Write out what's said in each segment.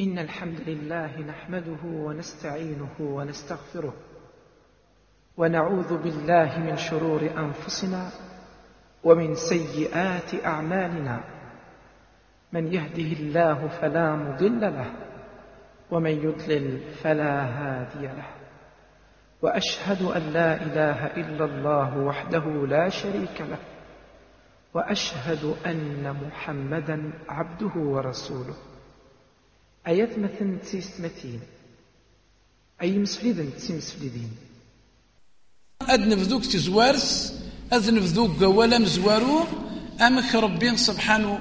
إن الحمد لله نحمده ونستعينه ونستغفره ونعوذ بالله من شرور أنفسنا ومن سيئات أعمالنا. من يهده الله فلا مضل له ومن يضلل فلا هادي له، وأشهد أن لا إله إلا الله وحده لا شريك له، وأشهد أن محمدا عبده ورسوله. آيات مثل تيستمتين أي مسفلين تيمسفلين أدنف ذوك تزوارس أذنف ذوك ولا مزوارو أمك ربي سبحانه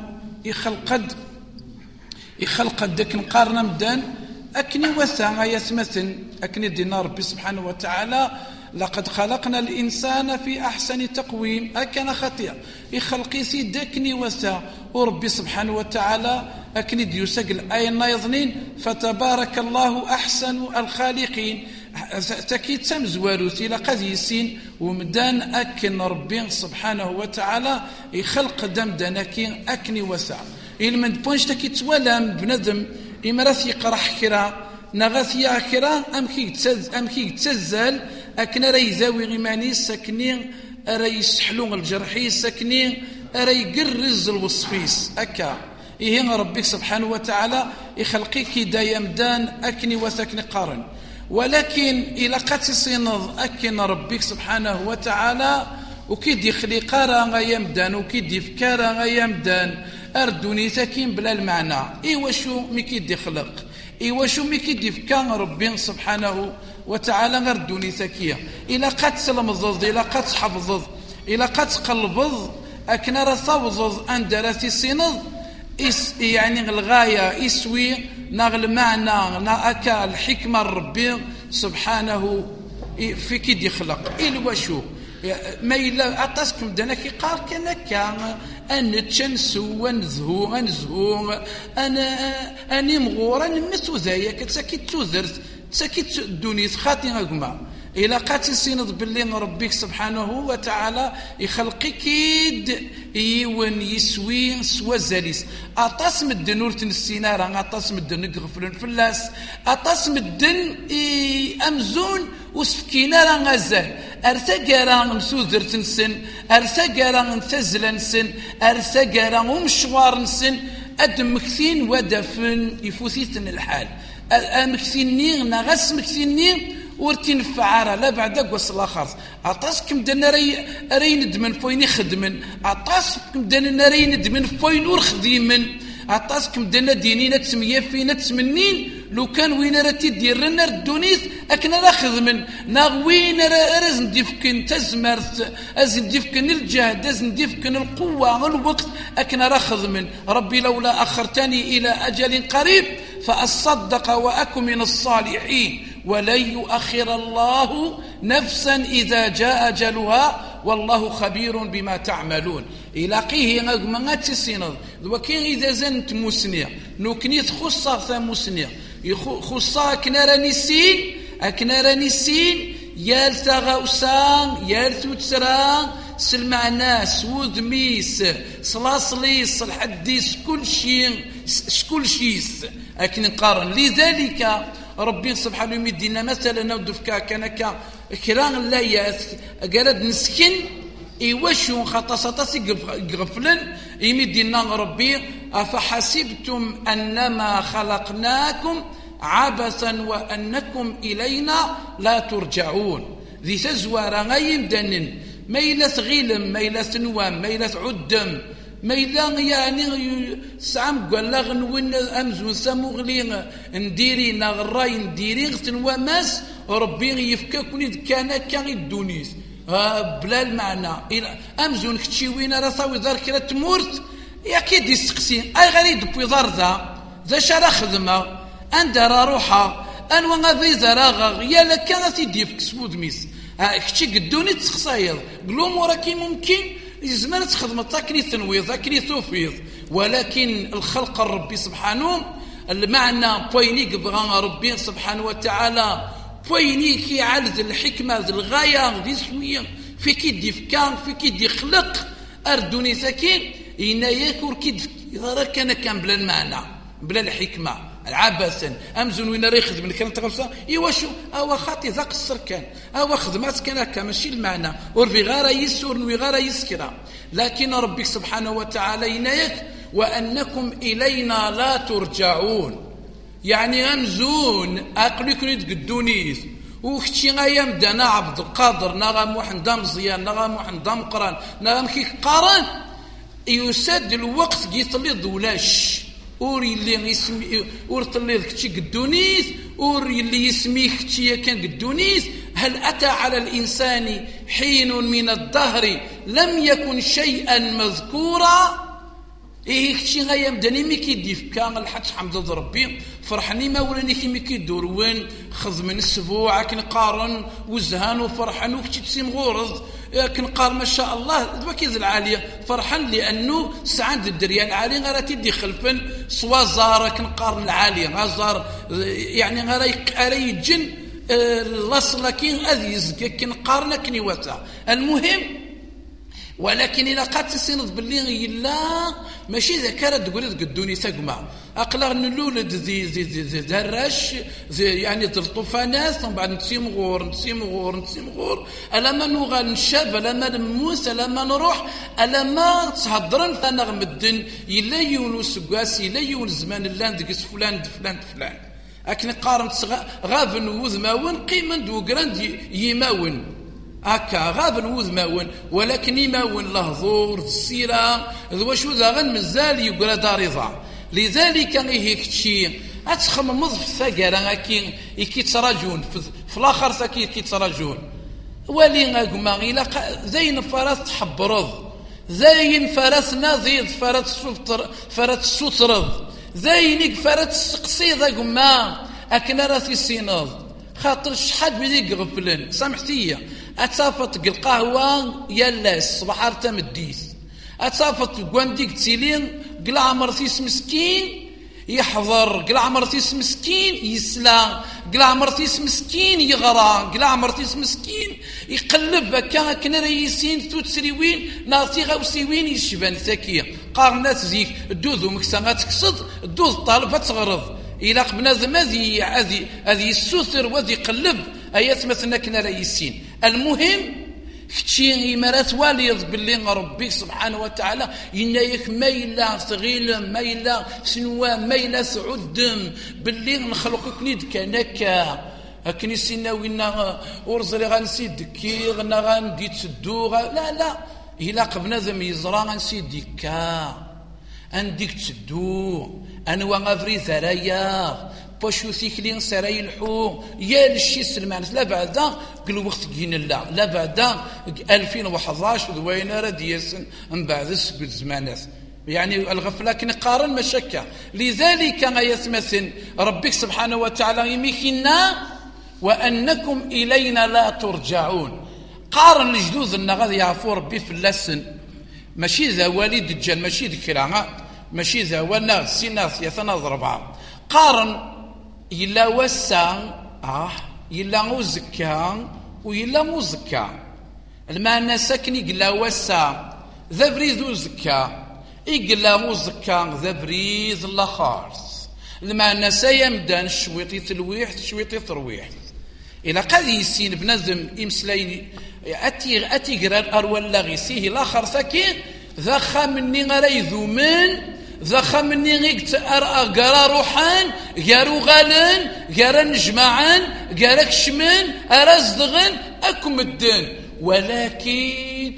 يخلق داك نقارنا مدان أكني وثا آيات مثل أكني دينا ربي سبحانه وتعالى لقد خلقنا الإنسان في أحسن تقويم. أكن خطيئة يخلقي سيد أكني وثا وربي سبحانه وتعالى أكني ديوسقل أين يظنين فتبارك الله أحسن الخالقين. تكيد سمزواروثي لقد يسين ومدان أكن ربي سبحانه وتعالى يخلق دمدانكين أكني وثا إلمن بونش تكيد تولم بندم إمراث يقرح كرا نغاثيا كرا أمكي تسزل أكن رأي زاوي غماني سكنين أرى يسحلون الجرحي سكنين أرى يقرز الوصفيس أكا إيه ربك سبحانه وتعالى يخلقيك دايا مدان أكني وثكني قارن. ولكن إلى قتل صينض أكن ربك سبحانه وتعالى وكيد يخلق غايا مدان وكيد يفكار غايا مدان أردوني ثكين بلا المعنى. إيوا شو مكيد يخلق إيوا شو مكيد يفكار ربي سبحانه وتعالى أردوني ثكية إلى قد سلمضض إلى قد حفظض إلى قد قلبض أكن رثوضض أن درثي صينض يعني الغاية يسوي نغل معنى نأكا الحكمة ربي سبحانه في كيد يخلق إلوا شو ما إلا أطاسكم دانك قال كان أن تشنسو ونزهو أنا مغورا نمثو ذايك تساكيد تذرت تساكيد دونيت خاطي أقما إلا قاتل سينض باللي ربك سبحانه وتعالى يخلقي كيد يون يسوي سوا زاليس أطاس مدن ورتن السينارة أطاس مدن نقفلن فلاس أطاس مدن أمزون وسفكينا راه غزال أرثقارا مسوذر تنسن أرثقارا تزلن سن أرثقارا ومشوار نسن أدم مكثين ودفن يفوثيتن الحال مكثينين نغس مكثينين ورتين فعارة لا بعد قوس الآخر أعطاسكم دنا ري ندمن فوين يخدمن أعطاسكم دنا ري ندمن فوين ورخديمن أعطاسكم دنا دينين تسمية فينا تسمنين لو كان وين راتي ديرنا الدونيث أكنا ناخذ من ناغوين رازن ديفكن تزمرت أزن ديفكن الجهد أزن ديفكن القوة الوقت أكنا راخذ من ربي لولا أخرتني إلى أجل قريب فأصدق وأكن من الصالحين ولن يؤخر الله نفسا إذا جاء أجلها والله خبير بما تعملون. إلاقيه نغمات السنة وكين إذا زنت مسنية نكنيت خصة ثمسنية خصة أكنار نسين يالتا غوسان يالتو تسران سلمعنا سود ميس صلاصليس الحديث كل شيء أكن نقارن. لذلك ربي سبحانه يمدينا مثلا نودفكا كانك كران لا قالت نسكن إيوشو خطاسطاسي قفلن يمدينا ربي أفحسبتم أنما خلقناكم عبثا وأنكم إلينا لا ترجعون. ذي تزوار غيم دنن ميلة غيلم ميلة نوام ميلة عدم ميلان يعني سعم قال لغن وين أمزون سمغلين نديري نغراي نديري غتنوا ماس ربي يفككني كان الدونيس بلا المعنى أمزون كتشي وين رثاوي دار كرا تمورت أكيد يسقسين أي غريب بويضار ذا شرا خدمة أندر روحها أنو غادي زراغ يالا كانت يديفك سود ميس كتشي قدوني تسخصايض قلوم وراكي ممكن يزمان تخدم تاكني تنويض تاكني توفيض، ولكن الخلق الربي سبحانه المعنى بويني بغى ربي سبحانه وتعالى بويني كي عالد الحكمة الغاية دي سوية في كي فكان في كي خلق أردوني ساكين إنا ياكور كي كان بلا المعنى بلا الحكمة عبثا أمزون وين راه يخدم اللي كانت غلسة إيواشو أو خاطي ذاك السر كان أو خدمات كان هكا ماشي المعنى ورفي غير يسور نوي غير يسكرا لكن ربك سبحانه وتعالى ينايك وأنكم إلينا لا ترجعون يعني أمزون أقلكم يتقدونيث وختي غايم دانا عبد القادر نغم واحد دام مزيان نغم واحد دام قران نغم كي قران يسد الوقت يطلي ولاش اور اللي يسمي اور طلي كتي قدونيث اور اللي يسميه كتي كان قدونيث هل أتى على الإنسان حين من الدهر لم يكن شيئا مذكورا إيه كتشي غايا مداني مي كيديف كان الحاج حمد ربي فرحني ما ولاني كي مي كيدور وين خذ من السبوع كنقارن وزهان وفرحان وكتشي تسيم غورض كنقار ما شاء الله دابا كيز العاليه فرحان لانه سعاد الدريان العالي غير تيدي خلفن سوا زار كنقارن العاليه غزار يعني غير يجن الاصل كي ازيز كنقارن كنيواتا المهم ولكن إلا قد تسند باللي لا ماشي ذكر تقول قدوني تقمع أقلع نلولد ذي دراش يعني الطوفانات ثم بعد نسيم غور ألا ما نوغال نشاب ألا ما نموت ألا ما نروح ألا ما تهضرن فأنا غمدن إلا يونس قاس إلا يونس زمان اللان دقس فلان أكن قارن غابن وذماون قيمة دوغران يماون هكا غاب نوذ ماون ولكن يماون لهضور السيرة ذواشو ذا غن مزال يقرا دارضا لذلك هيك شيء أتخمم مضف ثقرا كي تراجون في الآخر ثكي كي تراجون ولي غاكما إلا زين فرس تحبرض زين فرس نازيد فرس سوترض زينك فرس قصيدة قما أكنا راسي السيناض خاطر شحال بديك غفلن سامحتيا أتصافت القهوة يلاس صباح تمديث أتصافت قوانديك تسيلين قلع مرتيس مسكين يحضر قلع مرتيس مسكين يسلا قلع مرتيس مسكين يغرى قلع مرتيس مسكين يقلب هكا كنا ريسين توتسريوين نارتي غاوسيوين يشبان ثكية قارنات زيك الدوذ مكسانات تكسد الدوذ طالبة تغرض إلى بنادم هذه السوثر وذي قلب آيات مثلنا كنا رئيسين المهم كتشي إمارات واليض باللي ربي سبحانه وتعالى ينايك ميلا صغيل ميلا سنوا ميلا سعودم باللي نخلقك نيد كانكا أكني سينا وينا ورزري غنسيد كي غنا غندي تسدو لا إلا بنادم يزرى غنسيد كا عندك تسدو أنا وغافري ثرايا باشو ثيكلين سراي الحو يا للشي سلمان لا بعدا قل وقت جينا لا بعدا 2011 دوينا رديسن من بعد سكت زمانات يعني الغفلة كنقارن مشكة لذلك يتمثل ربك سبحانه وتعالى يمكننا وأنكم إلينا لا ترجعون قارن الجدوذ أن غادي يعفو ربي في اللسن ماشي ذا والد الجن ماشي ذكرى ماشي ذا وانا سيناث يثنى ضربا قارن يلا وسا يلا مزكا ويلا مزكا المعنى ساكن يقلا وسا ذا بريد وزكا يقلا مزكا ذا بريد الاخرس المعنى سيمدان شويطي تلويح شويطي ترويح الى قد يسين بنظم امسلاين اتي قرار اروال لاغيسيه الاخر ساكن ذا خامني غري ذومن ذا خامني غيك قرا روحان قارو غالن قارا نجمعان قارا كشمن ارازدغن اكم الدين ولكن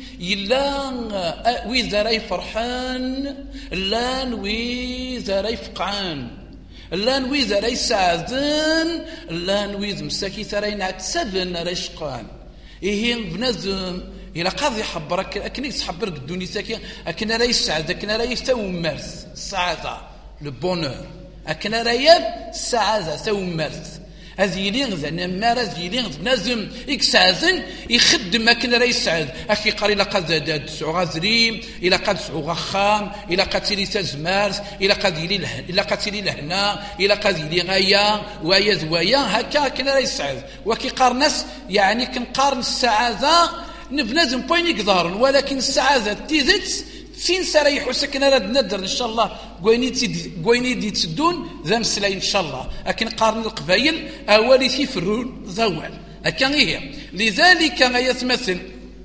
يلا وإذا راي فرحان لان وإذا راي فقعان لان وإذا راي سعدن لان وإذا مساكي تراي نعتسبن راي شقان إيه بنادم إلا قاضي يحبرك أكن يتحبرك الدنيا ساكي أكن راي السعادة أكن راي تومرت السعادة لو بونور أكن راي السعادة تومرت هذه ليغذ أنا مارز يليغذ بنادم يكسعزن يخدم أكن راي السعاد أكي قال إلا قد تسعو غازريم إلا قد تسعو غخام إلا قد تلي تزمارس إلا قد تلي لهنا إلا قد يلي غايا ويا ذوايا هكا أكن راي السعاد وكي قارنس يعني كنقارن السعادة نبنادم بوين يقدرن ولكن السعادة تيزت فين سريحوا سكن راد ندر ان شاء الله كويني دي تسدون ذا مسلاي ان شاء الله لكن قارن القبائل اولي يفرون ذوال هكا هي لذلك يتمثل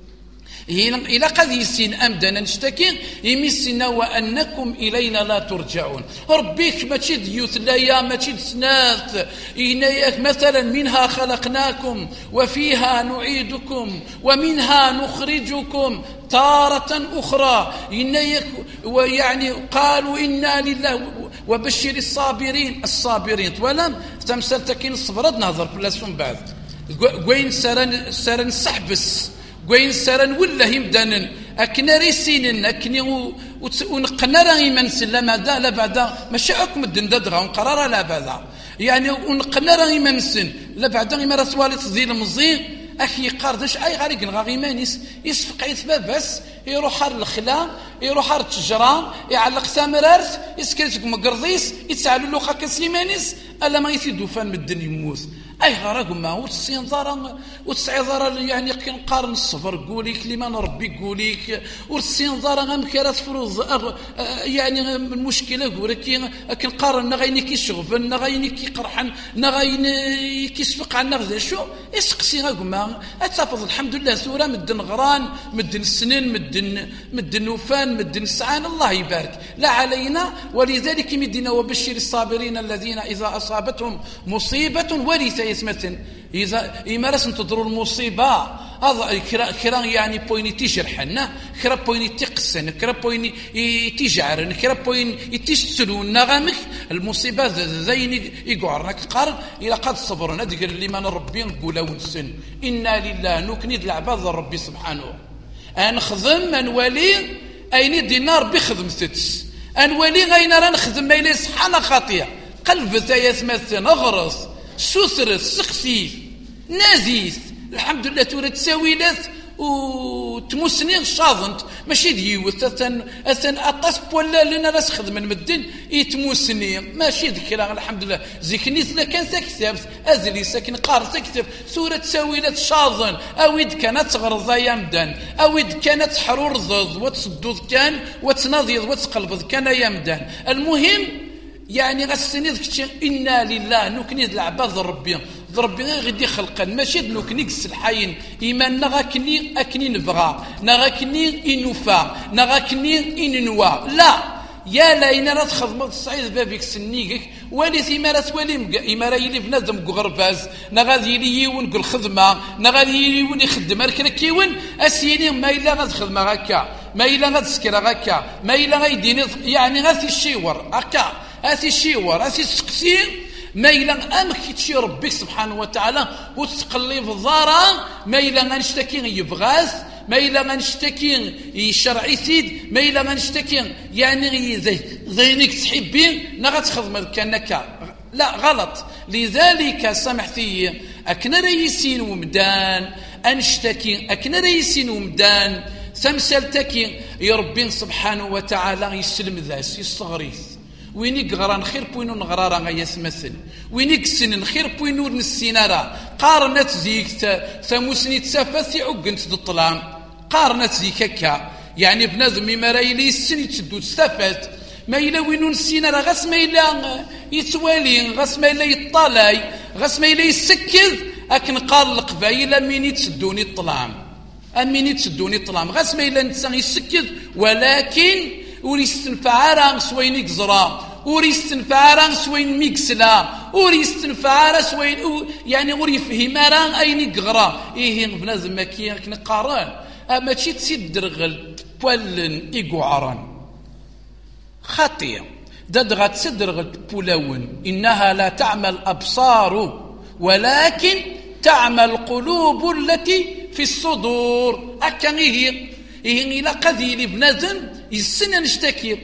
إلى قد يسين أمدنا نشتكي يمسنا وأنكم إلينا لا ترجعون ربيك ما تشد يوث لا ما تشد سناث إنيك مثلا منها خلقناكم وفيها نعيدكم ومنها نخرجكم تارة أخرى إنيك ويعني قالوا إنا لله وبشر الصابرين ولم تمثل تكين الصبر نهضر بلا بعد وين سرن سحبس وين سرن ولا يمدن أكنا ريسين أكني ونقنا راهي من سلم هذا لا بعد ماشي حكم الدن ددغا ونقرر لا بعد يعني ونقنا راهي من سن لا بعد ما رسوالي تزيل مزيق أخي قاردش أي غارق نغاغي مانيس يسفق يتبابس يروح على الخلا يروح على التجرة يعلق سامرارت يسكرتك مقرضيس يتسالوا له خاك سليمانيس ألا ما يثيدوا فان مدن يموت أي غراق ما وتسين ضرا وتسعي ضرا يعني كنقارن الصفر قوليك لمن ربي قوليك وتسين ضرا غمكرات فروض يعني المشكلة قولك كنقارن نغينيك يشغفن نغينيك قرحن نغينيك يسفق عنا غدا شو يسقسي غاكما أتفضل الحمد لله سورة مدن غران مدن السنين مدن وفان مدن السعان الله يبارك لا علينا ولذلك مدنا وبشر الصابرين الذين إذا أصابتهم مصيبة ورث يسمتن إذا إمارس تضروا المصيبة هذا كرا يعني بويني تجرحنا كرا بويني تقسن كرا بويني تجعرن كرا بويني تشتلون نغمك المصيبة زين يقعرنك قارن إلى قد صبرنا دقل اللي ما نربي نقول ونسن إنا لله نكند العباد ربي سبحانه أنخدم أنولي أين دينار بخدم ستس أنولي غين راه نخدم ما إلا صحانا خاطية قلب ثايا مثلا أغرس سثرت سقسي نازيث الحمد لله تورد تساويلات وتمسني شاظنت ماشي ديوث أثن أطاس ولا لنا راس خدم من مدن يتمسني ماشي ذكرى الحمد لله زكنيت لكان تكتب أزلي ساكن قار تكتب سورة تساويلات شاظن أويد كانت غرضا يمدن أويد كانت حرور ضد وتصدود كان وتناضيض وتقلبض كان يمدن المهم يعني غسنيد إنا لله نكنيد العباد ربي غدي خلقا ماشي نكني السلحين إيماننا غاكني أكني نبغى نغاكني إنوفا نغاكني إننوا لا يا لا إنا راه تخدم الصعيد بابك سنيك ولي ثمارة ولي إمارة يلي بنادم غرباز نغادي يلي يون قل خدمة نغادي يلي يون يخدم الكركيون أسيني ما إلا غاد خدمة هكا ما إلا غاد سكرة هكا ما إلا غايديني يعني غادي الشيور هكا هاتي الشيور هاتي السقسي ما إلا أمك تشي ربك سبحانه وتعالى وتقلب الضارة ما إلا غنشتكي يبغاث ما إلا غنشتكي يشرعي سيد ما إلا غنشتكي يعني زينك تحبين نغتخدم كانك لا غلط لذلك سامحتي أكنا ريسين ومدان أنشتكي أكنا ريسين ومدان ثمسلتكي يا ربي سبحانه وتعالى يسلم ذاس يصغريث وينيك غران خير بوينو نغرارا غيسمثل وينيك سنن خير بوينو نسينارا قارنت زيك ثموسني تسافث عقنت الطلام قارنت زيك هكا يعني بنادم ما رايلي السن تسدو تستفاد ما إلا وينو نسينارا غاس ما إلا يتوالي غاس ما إلا يطالاي غاس ما إلا يسكذ أكن قال القبايل أميني تسدوني الطلام أميني تسدوني الطلام غاس ما إلا نتسان يسكذ ولكن وريستنفع راه سوين زرا وريستنفع راه سوين ميكسلا وريستنفع راه سوين يعني وريفهم راه اين قغرا ايه بنادم ما كنقارن ماشي تسدرغل بولن ايقعران خطيه ددغت تسدرغل بولاون انها لا تعمى الابصار ولكن تعمى القلوب التي في الصدور اكن هي الى قذيل بنادم يسنى نشتكي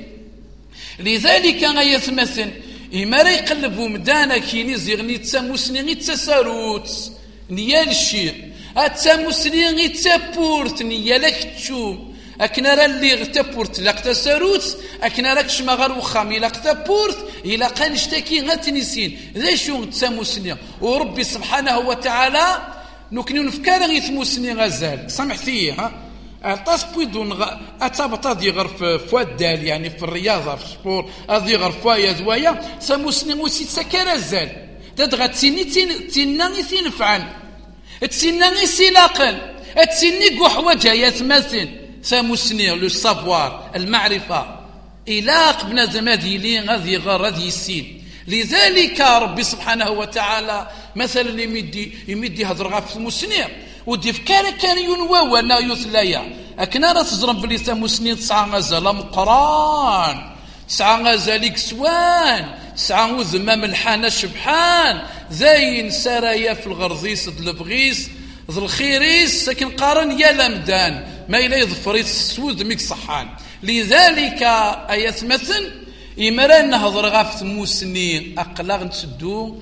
لذلك غيثمثل إما راه يقلبوا مدانا كيني زيغني تساموسني غي تساروت نيال الشيء تساموسني غي تسابورت نيالك تشوم أكنا راه اللي غتابورت لا تساروت أكنا راك شما غير وخامي لا تابورت إلا قا نشتكي غتنسين ذا شو تساموسني وربي سبحانه وتعالى نكني نفكر غيثموسني غزال سامحتي ها أطاس بويدون أتابطا دي غير في الدال يعني في الرياضة في السبور أدي غير فوايا ذوايا ساموسني وسيت سكرازال تدغى تسيني تسيناني تنفعن تسيناني سلاقل تسيني قحوجة يثمثن ساموسني لو سافوار المعرفة إلاق بنادم هذه لي غادي غير هذه السين. لذلك ربي سبحانه وتعالى مثلا يمدي هضر غاف المسنير ودي كان ينواوا لا يثلايا أكنا راه تزرم بلي ثموسنين 9 غزال مقران 9 غزاليك سوان 9 وذمام الحانة شبحان زين سرايا في الغرضيس البغيس ذو الخيريس ساكن قارن يا لمدان ما إلا يظفريس السود ميك صحان. لذلك آيات مثل إمران نهضر غاف ثموسنين أقلاغ نتسدو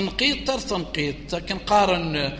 تنقيط كنقارن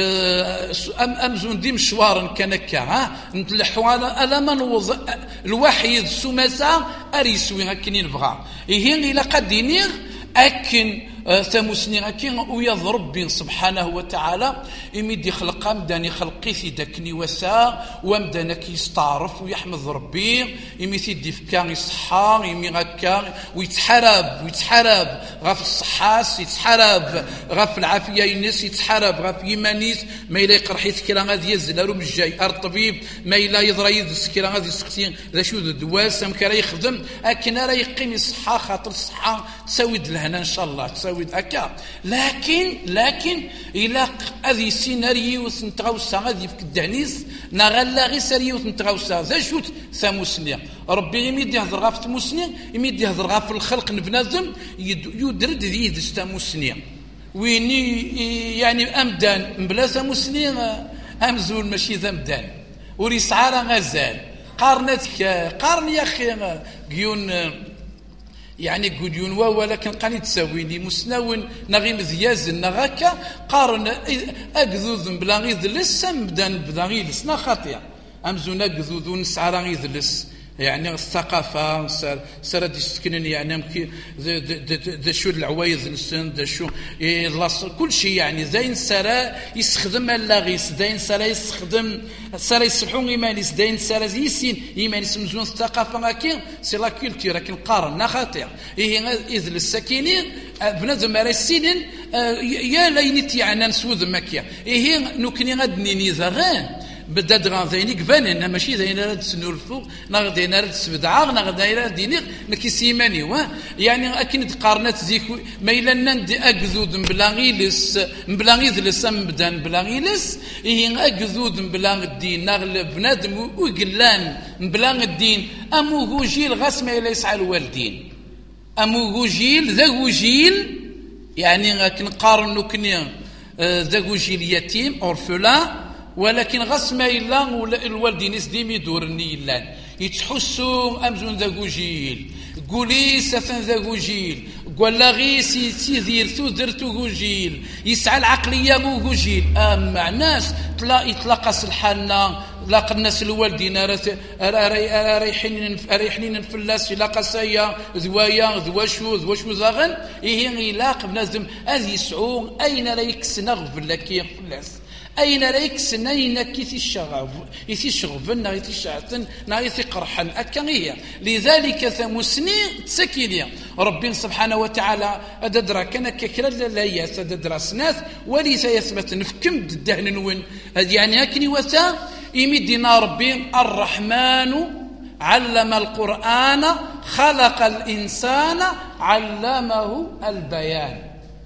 أمزون دي مشوارا كنكا نتلحو على من وضع الوحيد السماسة أريسوي هكني نبغى إهين إلا قدينيغ أكن ثموسنين أكن ويض ربي سبحانه وتعالى يمد يخلق مداني خلقي في داكني وسا ومدانك يستعرف ويحمد ربي يميث يدي فكان يصحى يمي غكا ويتحارب غاف الصحاس يتحارب غاف العافيه ينس يتحارب غاف يمانيس ما الا يقرح يسكر غادي يزل روم الجاي الطبيب ما الا يضرى يسكر غادي يسقسي ذا شو الدواس ام كرا يخدم اكن راه يقيم الصحه خاطر الصحه تساوي الهنا ان شاء الله تساوي هكا. لكن الى هذه سيناريو نتغوسا غادي في الدعنيس نغلا غير سيناريو نتغوسا ذا شوت ثموسنيا ربي يمدي يهضر غاف ثموسنيا يمدي يهضر غاف الخلق نبنادم يدرد ذي ثموسنيا ويني يعني امدان بلا ثموسنيا امزول ماشي ذمدان وريسعارا غزال قارن يا اخي قيون يعني قديون ولكن قاني تساويني مسناون نغي مذياز نغاكا قارن اكذوذ بلا غيذلس مبدان بدا غيلس نا خاطئه امزون اكذوذ نسعرا غيذلس يعني الثقافه سرد يسكنن يعني ذا شو العوايد نسن ذا شو كل شيء يعني زين سرا يستخدم اللاغيس زين سرا يستخدم سرا يصلحون ايمانيس زين سرا يسين ايمانيس مزون الثقافه كي سي لا كولتور لكن قارن خاطئ اذ السكينين بنادم راه السنين يا لينيت يعني نسوذ مكيا نوكني غادني نيزغان بدات غاديني كفانن ماشي داينا راه تسنو الفوق ناغدينا راه تسبدعا ناغدينا ديني نكيسيماني يعني اكن تقارنات زيك ما الا ندي اكذود بلا غيلس بلا غيلس مبدان بلا غيلس اكذود بلا الدين نغلب بنادم وقلان بلا الدين امو جيل غاس ما الا يسعى الوالدين امو جيل ذا جيل يعني كنقارنو كني ذا جيل يتيم اورفلا ولكن غاس ما إلا الوالدين يسديم يدورني إلا يتحسوا أمزون ذا جيل قولي سفن ذا جيل قول غيس تيذير ثو جيل يسعى العقلية مو جيل مع ناس يتلاقى الحالنا لاقى الناس الوالدين ريحنين الفلاس يلاقى سايا ذوا شو زاغن يلاقى بنادم هذه يسعون أين ريكس نغفل لك يا فلاس أين ريكس نين كيثي الشغف يثي الشغفن يثي الشعتن يثي قرحن أكنية. لذلك ثموسني تسكينية ربي سبحانه وتعالى أددرا كان ككرا لايات أددرا سناث وليس يثبت نفكم الدهن نون يعني هكني وتا يمدنا ربي الرحمن علم القرآن خلق الإنسان علمه البيان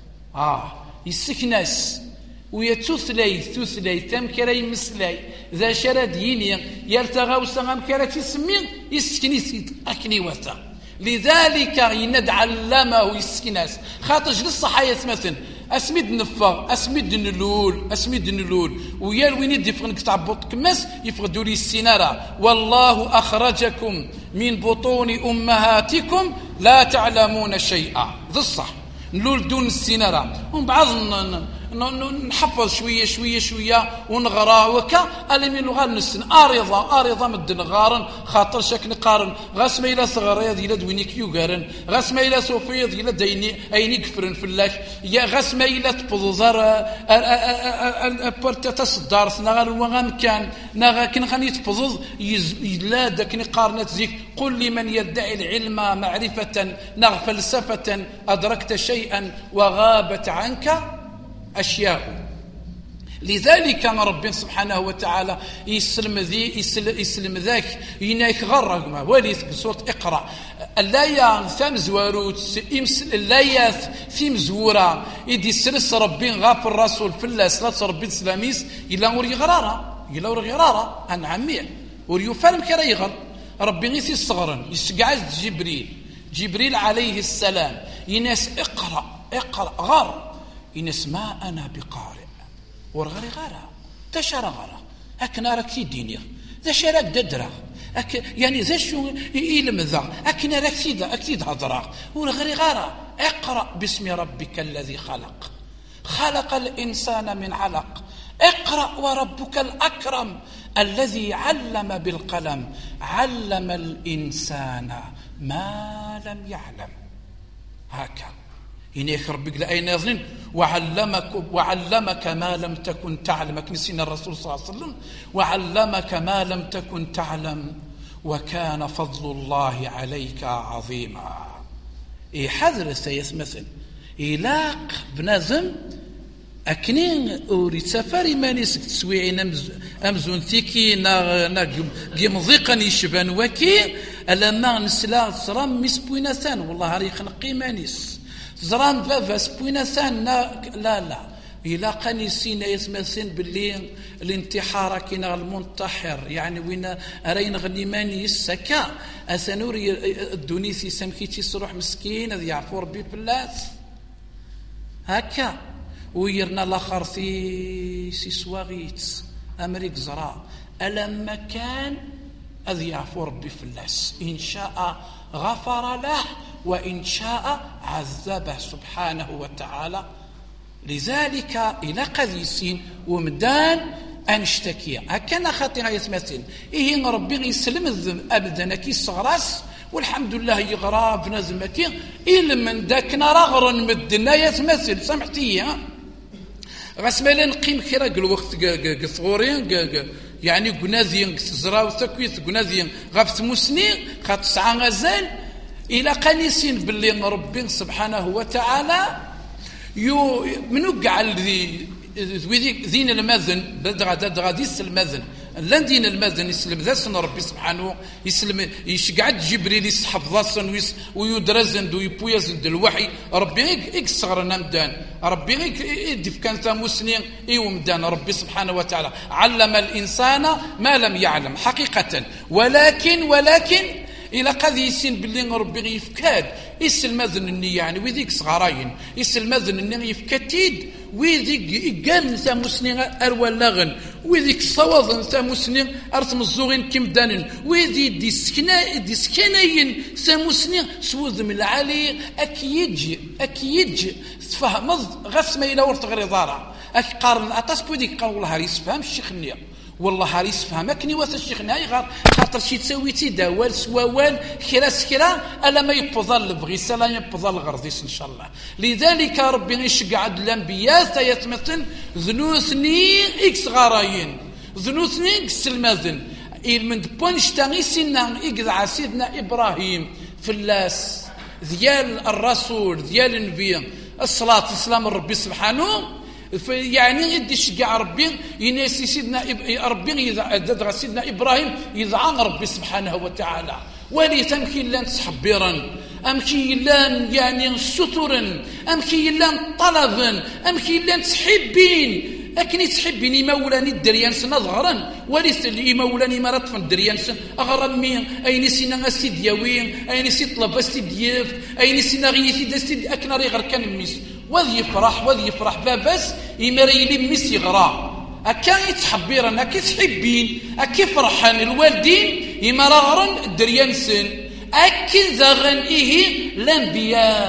يسكناس ويتثلي تم كراي مسلاي ذا شرد يني يرتغى وسغم كرا تسمي يسكني اكني وتا. لذلك يند علمه يسكناس خاطر للصحايا مثلا اسمد نفر اسمد نلول ويا وين يدي فغنك تعبط كماس يفقدوا لي السناره والله اخرجكم من بطون امهاتكم لا تعلمون شيئا ذا الصح نلول دون السناره ومن بعض نحفظ شويه ونغرا وكا الامين غال نسن اريضه مدن غارن خاطر شكل قارن غاس ما الى صغريض الى دوينيك يوغارن غاس ما الى صوفيض الى ديني ايني كفرن فلاش يا غاس ما الى تبضزر بورتا تصدار نغال وغام كان نغا كن غني تبضز يلا داك قارنت زيك قل لمن يدعي العلم معرفه نغ فلسفه ادركت شيئا وغابت عنك أشياء. لذلك ربي سبحانه وتعالى يسلم ذاك ينايك غرق ما وليت صوت اقرأ اللايا ثم زواروت اللايا ثم زورا يدي سلس ربي غاف الرسول في الله سلس ربي سلاميس إلا وري غرارة أن عمي وريو فالم كرا يغر ربي غيث الصغرن يسقعد جبريل عليه السلام يناس اقرأ غار يناس ما أنا بقارئ ورغري غارة تشارة غارة أكنا راك في دينير ذا شارك ددرا يعني ذا شو يلم ذا أكنا راك أكيد هضرا ورغري غارة اقرأ باسم ربك الذي خلق الإنسان من علق اقرأ وربك الأكرم الذي علم بالقلم علم الإنسان ما لم يعلم هكذا إنيك ربك لأين يظن وعلمك ما لم تكن تعلم نسينا الرسول صلى الله عليه وسلم وعلمك ما لم تكن تعلم وكان فضل الله عليك عظيما حذر سيثمثل إلاق بنظم أكنين أوري سفاري مانيسك تسويعين أمزون ثيكي قمضيقا يشبان وكي ألما نسلا صرام مسبوينتان والله ريخ نقي مانيس زران فافاس بوينتان لا إلا قنيسين يتمثل باللي الانتحار كنا المنتحر يعني وين أرين غني مانيس سكا أثنوري الدونيسي سمكيتي صروح مسكين ذي يعفور بي بلاس هكا ويرنا الاخر في سواغيت امريك زرا ألما كان اذ يعفو ربي فلاس ان شاء غفر له وان شاء عذبه سبحانه وتعالى لذلك الى قذيسين ومدان انشتكي هكذا خاطئه يتمثل ربي يسلم الذنب ابدا كي الصغراس والحمد لله يغرا بنزمتي إلا من داكنا رغرن مدنا يتمثل سمحتي غسمالا نقيم كرا الوقت قصغورين يعني قناذين زراو تكويت قناذين غاف مسنين خاط ساعة غزال إلى قنيسين باللي ربي سبحانه وتعالى منو قعل ذين المذن بدغا ديس المذن لان دين المذن يسلم ذاسن ربي سبحانه يسلم يشقعد جبريل يسحب ذاسن ويدرزن ويبويزن الوحي ربي يكسر نمدان ربي يدف كان ثاموسنين ومدان ربي سبحانه وتعالى علم الإنسان ما لم يعلم حقيقة ولكن إلى قذيسين باللي ربي يفكاد يسلمذن النية يعني وذيك صغارين يسلمذن النية يفكتيد وذيك قام ثاموسنين أروى لغن وذيك صوضن ثاموسنين أرتم الزوغين كم دانن وذي دي سكنين ثاموسنين سوذ من العالي أكيد تفهم غسما إلى ورط غير ضارع أكي قارن أطاس بوديك قال والله يسفهم الشيخ النية والله هاريس فهمكني وث الشيخ ناي غار خاطر شي تسوي تي داوال سواوال كرا الا ما يبضل بغي سلا يبضل غرديس ان شاء الله لذلك ربي يشقعد الانبياء يتمثل ذنوثني اكس غراين ذنوثني اكس المذن من بونشتاغي سنان اقذع سيدنا ابراهيم فلاس ديال الرسول ديال النبي الصلاه والسلام ربي سبحانه يعني يدي شجع ربي ينسي سيدنا ربي يدعى سيدنا إبراهيم يدعى ربي سبحانه وتعالى ولي تمكي لان تحبيرا أمكي لان يعني سترا أمكي لان طلبا أمكي لان تحبين أكني تحبني مولاني الدريانسن أظهرا وليس لي مولاني مرطفا الدريانسن أغرمي أين سينا أستدياوين أين سي طلب أستدياف أين سينا غيثي دستد أكنا ريغر كان ميس وذي يفرح باباس يمريلي ميس يغرا أكا يتحبيرا أكا تحبين أكا فرحان الوالدين يمرغرا الدريانسن أكا زغن إيه لانبياس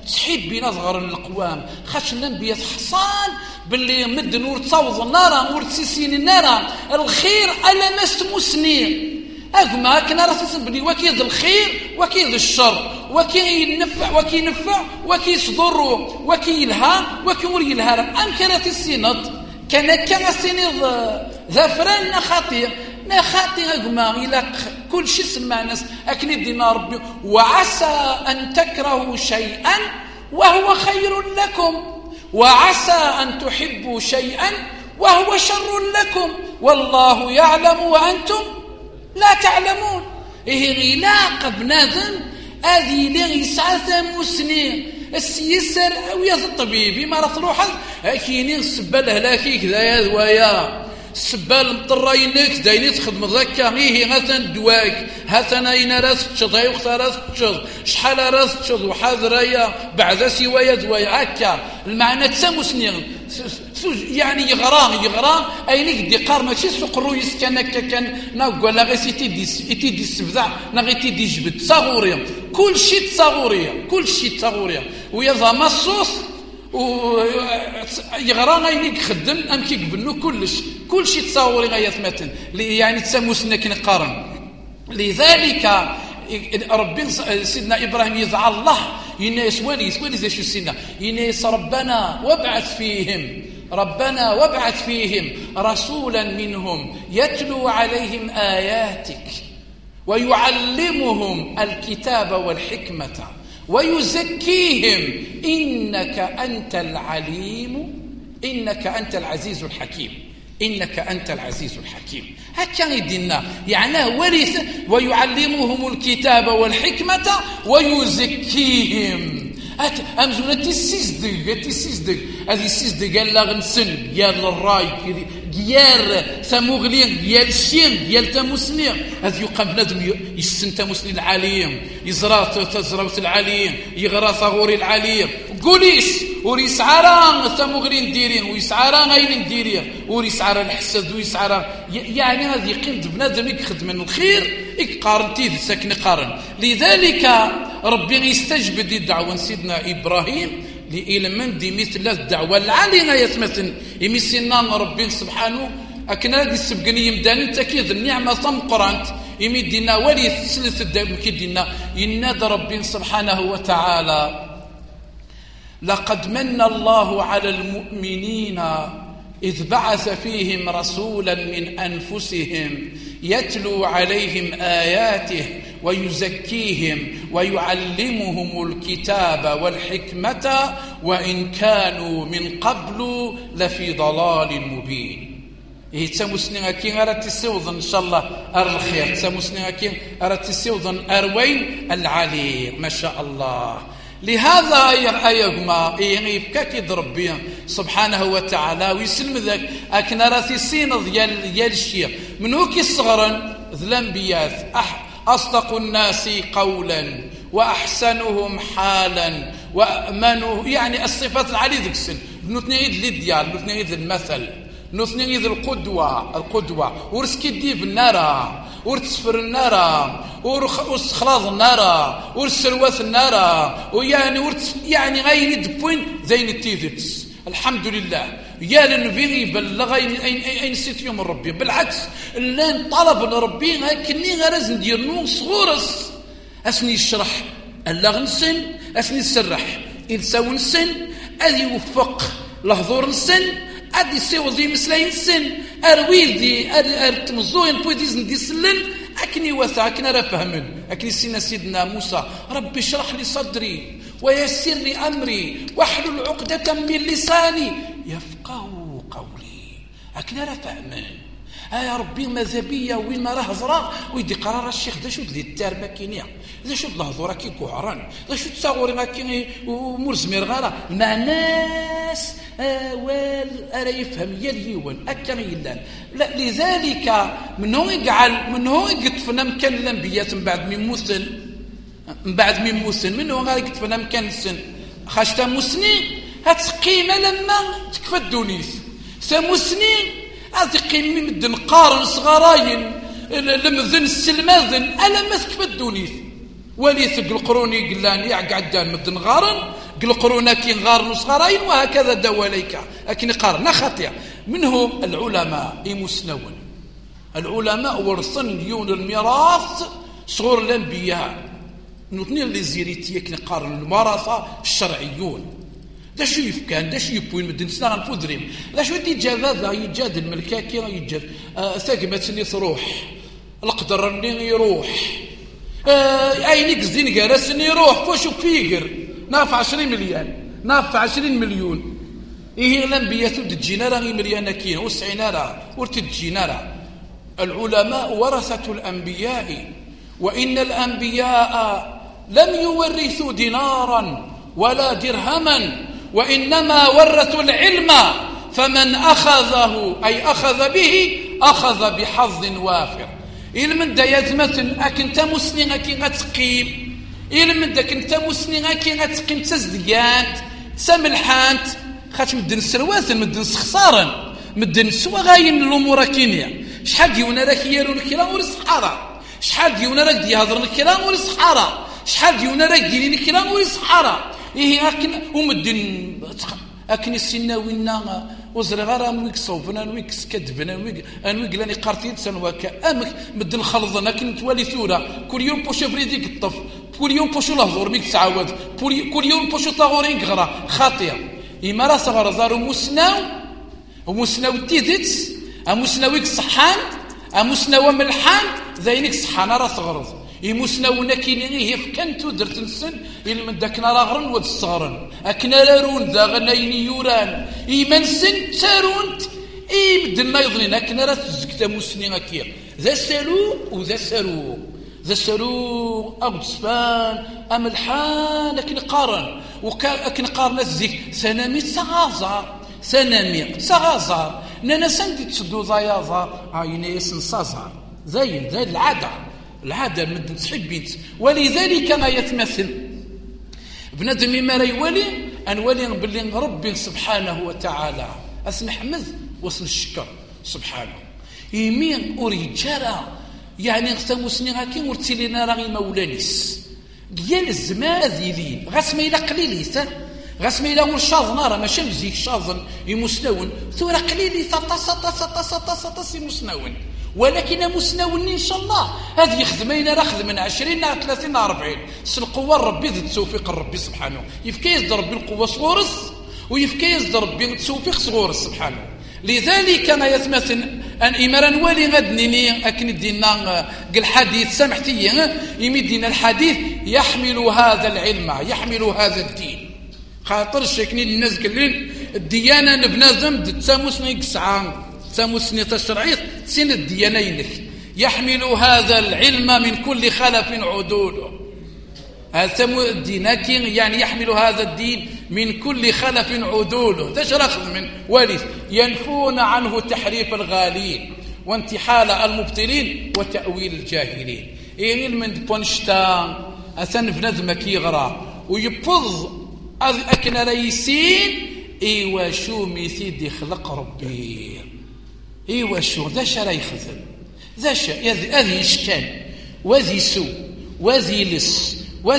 سحيب بينا صغر القوام خاش الانبياء حصان باللي مدن ورتصوض النار ورتسيسين النار الخير الا ما استمسني اكما كنا راسس بلي وكيد الخير وكيد الشر وكي يصدر وكي يلها وكي وري الهرم ام كانت السينط كان سينيض ذافران خطير اكما الى كل شيء سمع ناس اكن يدينا ربي وعسى ان تكرهوا شيئا وهو خير لكم وعسى ان تحبوا شيئا وهو شر لكم والله يعلم وانتم لا تعلمون. علاقه بنادم هذه اللي يسعى مسنين السيسر او يا الطبيب ما راه تروح كاينين السبه الهلاكي كذا يا ذوايا السبه المطرينك دايني تخدم ذاك غاتا دواك هاتنا اين راس تشضي وقت راس تشض شحال راس تشض وحاضريا بعد سوايا دوايا هكا المعنى تسمسنين يعني يغران اينيك دي قار ماشي سوق الرويس كان نقول لا غير سيتي دي السبذع نغيتي دي جبد صغوريا كل شيء تصغوريا ويا مصوص ويغران اينيك خدم ام كيقبلو كل شيء تصوري غايات متن يعني تسموسنا كنقارن. لذلك ربي سيدنا ابراهيم يدعى الله يناس ولي ذا شو سيدنا يناس ربنا وابعث فيهم رسولا منهم يتلو عليهم آياتك ويعلمهم الكتاب والحكمة ويزكيهم إنك أنت العزيز الحكيم هكذا يدينا يعني ورث ويعلمهم الكتاب والحكمة ويزكيهم امزونه تيسيزدق هذه السيزدق قال لا غنسن ديال الراي ديال ثموغلين ديال الشين ديال تموسني هذا يقام بنادم يسن تموسني العاليم يزرع تزرعت العاليم يغرى ثغوري العاليم قوليس وريسعرا ثموغلين ديرين ويسعرا غاين ديرين وريسعرا الحسد ويسعرا يعني هذه يقيم بنادم يخدم من الخير يقارن تيد ساكن قارن. لذلك ربي يستجب الدعوة سيدنا إبراهيم لإلمن دي مثل الدعوة العالية يتمثل يمسينا ربي سبحانه أكنا هذه السبقني يمدان انت كيد النعمة قرانت يمدنا ولي ثلث الدعوة كيدنا ينادى ربي سبحانه وتعالى لقد من الله على المؤمنين إذ بعث فيهم رسولا من أنفسهم يتلو عليهم آياته ويزكيهم ويعلمهم الكتاب والحكمة وإن كانوا من قبل لفي ضلال مبين. تسمسني أكين أردت السوضن إن شاء الله الخير تسمسني أكين أردت السوضن أروين العلي ما شاء الله. لهذا أيهما يفكك ربي سبحانه وتعالى ويسلم ذاك أكنا راثي السين ديال الشيء منو كي صغرا ذلنبيات أصدق الناس قولا وأحسنهم حالا وأمنه يعني الصفات العالية ذاك السن نتنيد للديال نتنيد المثل نتنيد القدوة ورسكي ديب النار ورتسفر النار ورخلاص النار ورسلوات النار ويعني يعني غاين دبوين زين التيفيتس الحمد لله يا للنبي يبلغ اين نسيت يوم ربي بالعكس اللي طلب لربي كني غرز ندير نو صغورس اسني يشرح الا غنسن اسني يسرح يلساو نسن ادي يوفق لحضور نسن ادي سيو دي مسلاين سن ارويل دي ارتمزوين بويديز ندي سلن اكني وثا اكنا راه فهمن اكني سيدنا موسى ربي اشرح لي صدري ويسر لي امري واحلل عقدة من لساني يفقهوا قولي اكنا راه فهمن يا ربي ماذا بيا وين ما راه زرا ويدي قرار الشيخ دا شو دلي التار ما كاين دا شو الهضره كي كوعران دا شو تصاوري ما كاين ومرزمير غالا مع ناس وال ارا يفهم يا اليوان اكن يلان لا لذلك من هو يقطفنا مكان الانبياء من بعد من موسن من هو غير يقطفنا مكان السن خاشتا مسنين هتقيمه لما تكفى الدونيس سمسنين أتقيم مدن قارن صغراين لمذن السلماذن ألا مسك بالدونيث ولي ثق القروني قلان يعقعدان مدن غارن قلقرونا كي غار نصغرين وهكذا دواليك لكن قارنا خطية. منهم العلماء مسنون، العلماء ورثن ديون الميراث صغور الأنبياء نوتني اللي زيريتي كي قارن المرثة الشرعيون دا شو يفكان دا شو يبوين مدن سنة غنفودريم دا شو يدي جاذا يجاد الملكاكي يجاد ثاقبة اللي تروح القدر اللي يروح اينيك زين جالسني يروح فوشو فيقر نافع 20 مليون نافع 20 مليون إيه الأنبياء تجينا راه مليون كين وسعينا راه ورتجينا راه. العلماء ورثة الأنبياء، وإن الأنبياء لم يورثوا دينارا ولا درهما وإنما ورثوا العلم، فمن أخذه أي أخذ به أخذ بحظ وافر. إلمن دا يزمتن أكنت مسلم أكي غتقيم، إلمن دا كنت مسلم أكي غتقيم تزديات سملحانت خاطش مدن سروات مدن خسارا مدن سوا غاين الأمور كينيا. شحال ديونا راك يارون الكلام ورا الصحارى، شحال ديونا راك يهضرن الكلام ورا الصحارى، شحال ديونا راك ديرين الكلام ورا الصحارى. إيه أكن ومدن أكن السناوينا وزري غير أنويك صوفنا أنويك كذبنا أنويك لاني قارتين سنواكا أمك مدن خلطنا كي نتوالي ثورة كل يوم بوشو فريديك الطف، كل يوم بوشو لهضور ميك تعاود، كل يوم بوشو طاغورين غرا خاطئة. إما راه صغر زارو ومسناو تيدت أمسناويك صحان أمسناو ملحان ذاينك صحان راه صغرز يمسناونا كيني هي فكنتو درت نسن إلا من داكنا راه غرن ود الصغرن أكنا لارون ذا غنايني يوران إيمانسن تارونت بدنا يظنين أكنا راه تزكتا مسنين أكير ذا سالو وذا سالو ذا سالو أبو صفان أملحان لكن قارن وكان قارن الزيك سنامي تغازر سنامي تغازر نانا سندي تسدو ضياظة عيني اسم صازر زين ذا العادة مدن تحبينت. ولذلك ما يتمثل بندم ما يولي أنولي باللي ربي سبحانه وتعالى اسم حمد واسم الشكر سبحانه يمين ورجالا يعني نختمو سنين هاكي ورتلينا راغي مولانيس ديال الزمان ذيلين غاسم إلى قليليس غاسم إلى ورشاظنا راه ماشي مزيك شاظن يمسنون ثورة قليلي سطا يمسنون ولكن مسنون إن شاء الله هذه يخدمين راه خدمنا 20 30 40 القوة ربي ذي التوفيق الربي سبحانه يفكي يزد ربي القوة صغورس ويفكي يزد ربي التوفيق صغورس سبحانه. لذلك ما يتمثل أن إمران ولي غدنيني أكن دينا الحديث سمحتي يمدينا الحديث يحمل هذا العلم يحمل هذا الدين خاطر شكني الناس قلين الديانة نبنازم تسامسني قسعان تسامسني تشرعيط سن الديانينك يحمل هذا العلم من كل خلف عدوله هذا الدينك يعني يحمل هذا الدين من كل خلف عدوله تشرخ من وليس ينفون عنه تحريف الغالين وانتحال المبطلين وتأويل الجاهلين. إيه من بونشتان أثن في نظمك يغرى ويبض أكن ريسين إيوا شو ميثيد خلق ربي إيوا شو ذا شرا يخذل ذا هذه إشكال وذي سو وذي لس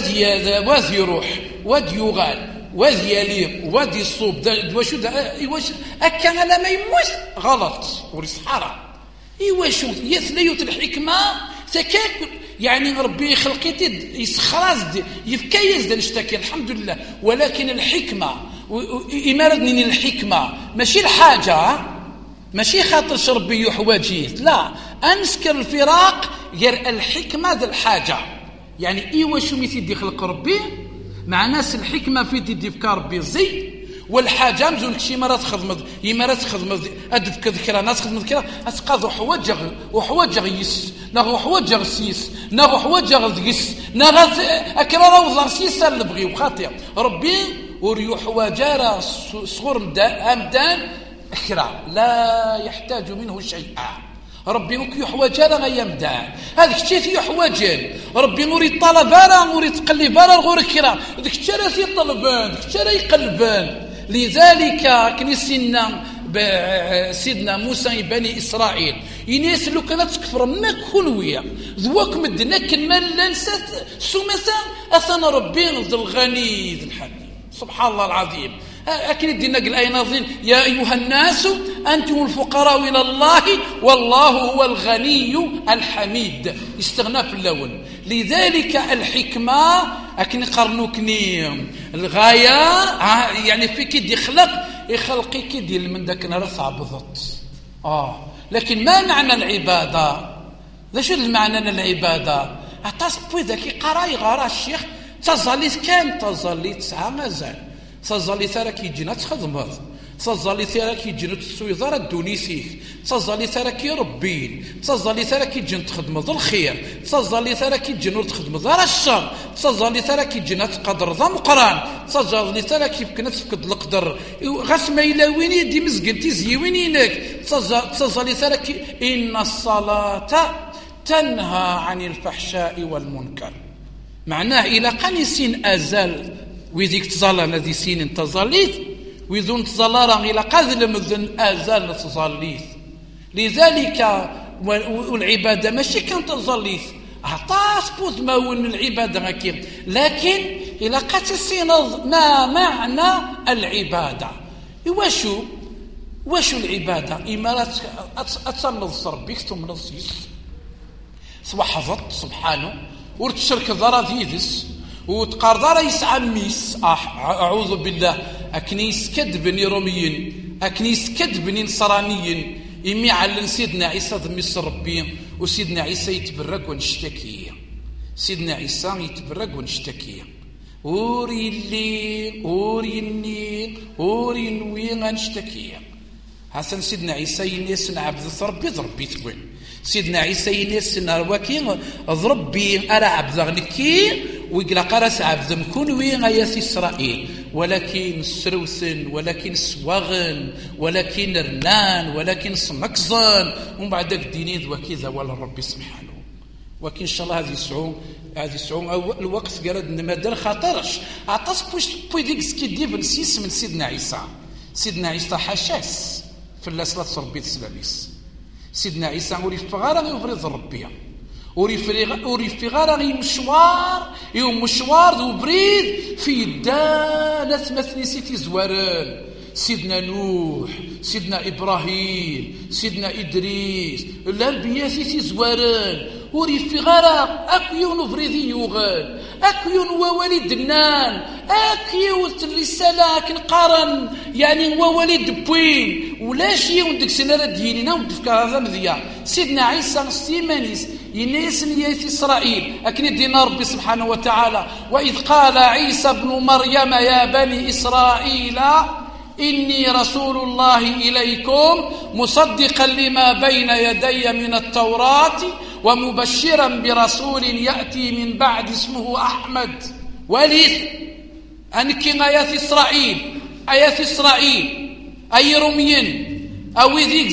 وذي روح وذي يغال وذي يليق وذي الصوب وشو إيوا أكن لا ما يموت غلط ورصحارة إيوا شو يثليوت الحكمة سكاك يعني ربي خلقيتي يسخراز يفكيز نشتكي الحمد لله ولكن الحكمة إمارتني الحكمة ماشي الحاجة ماشي خاطر ربي يحواجيت لا أنسكر الفراق غير الحكمة ذا الحاجة يعني إيوا شو ميتي خلق ربي مع ناس الحكمة في دي فكار ربي زي والحاجه مزول شي مرات خدمت يمرات خدمت ادف كذكره ناس خدمت كذا اسقاض وحواجغ يس نغ وحواجغ سيس نغ وحواجغ دقس نغ اكرا روض سيس اللي بغي وخاطئ ربي وريح وجارة صغر امدان اخرى لا يحتاج منه شيئا ربي وكي يحوجانا غيمدان هذيك الشيء يحوجان ربي نوري طلبانا نوري تقلبانا غور كرا ديك الشيء سي طلبان ديك الشيء يقلبان. لذلك كني سيدنا موسى بني إسرائيل يناس لو كانت تكفر ما كونوية ذوك مدنا كنما لنسات سمسا أثنى ربي ذو الغني ذو الحميد سبحان الله العظيم. أكيد دينا قل أي نظين يا أيها الناس أنتم الفقراء إلى الله والله هو الغني الحميد. استغنى في اللون. لذلك الحكمة أكن قرنوكني الغاية يعني في كيد يخلقي كيد من ذاك نرثع بضط. لكن ما معنى العبادة؟ ذا شو المعنى العبادة؟ أتصبوا ذاك قراي غرا الشيخ تظلي كان تظلي تسعى مازال تظلي ثارك يجينا تخدمض تظلي ثارك يجينا تسوي ضر الدونيسيك تظلي ثارك يربين تظلي ثارك يجينا تخدمض الخير تظلي ثارك يجينا تخدمض ضر الشر تظلي ثارك يجينا تقدر ضم قران تظلي ثارك يمكن تفقد القدر غسمه الى وين يدي مزقن تزي وين ينك تظلي ثارك ان الصلاه تنهى عن الفحشاء والمنكر. معناه إلى قاني سين أزال ويديك تظلم هذه سين انت ظليت ويذون تظلرا إلى قذل مذن أزال تظليت. لذلك والعبادة ماشي كانت تظليت عطاس بود ما ون العبادة هكذا. لكن إلى قات السين ما معنى العبادة؟ واشو العبادة؟ إمارات أتصنظ ربك ثم نصيص سوا حفظت سبحانه ورتشرك ضرا ديدس وتقارض يسعى ميس أعوذ بالله أكنيس كذبني روميين أكنيس كذبني نصرانيين إمي على سيدنا عيسى ضميس ربي وسيدنا عيسى يتبرق ونشتكي سيدنا عيسى يتبرق ونشتكي أوري نوي غنشتكي حسن سيدنا عيسى ينسن عبد ربي ضربي ثوين سيدنا عيسى ينسن رواكين ضربي أرى عبد غنكي ويقلا قرس عبد مكونوي غياس إسرائيل ولكن سروثن ولكن سواغن ولكن رنان ولكن سمكزن ومن بعد ذاك الدينيد وكذا ولا ربي سبحانه. وكن إن شاء الله هذه سعون الوقت قال ما دار خاطرش عطاس بويديك سكيديف نسيس من سيدنا عيسى حشاس في الله صلاة ربي تسلاميس سيدنا عيسى وريف غارة يفرض ربي وريف غارة يوم مشوار ذو بريد في دانة مثل سيتي زواران سيدنا نوح سيدنا إبراهيم سيدنا إدريس الأنبياء سيتي زواران وريف غارة أكيون فريدي يوغان أكيون ووليد النان أكيون الرسالة أكن قارن يعني ووليد بوين ولا شيء وندك سنة ديننا وندفكر هذا مذيا سيدنا عيسى ستيمانيس ينيسن يا إسرائيل أكن دينا ربي سبحانه وتعالى وإذ قال عيسى ابن مريم يا بني إسرائيل إني رسول الله إليكم مصدقا لما بين يدي من التوراة ومبشرا برسول يأتي من بعد اسمه أحمد وليث أنكي آيات إسرائيل أي رميين أو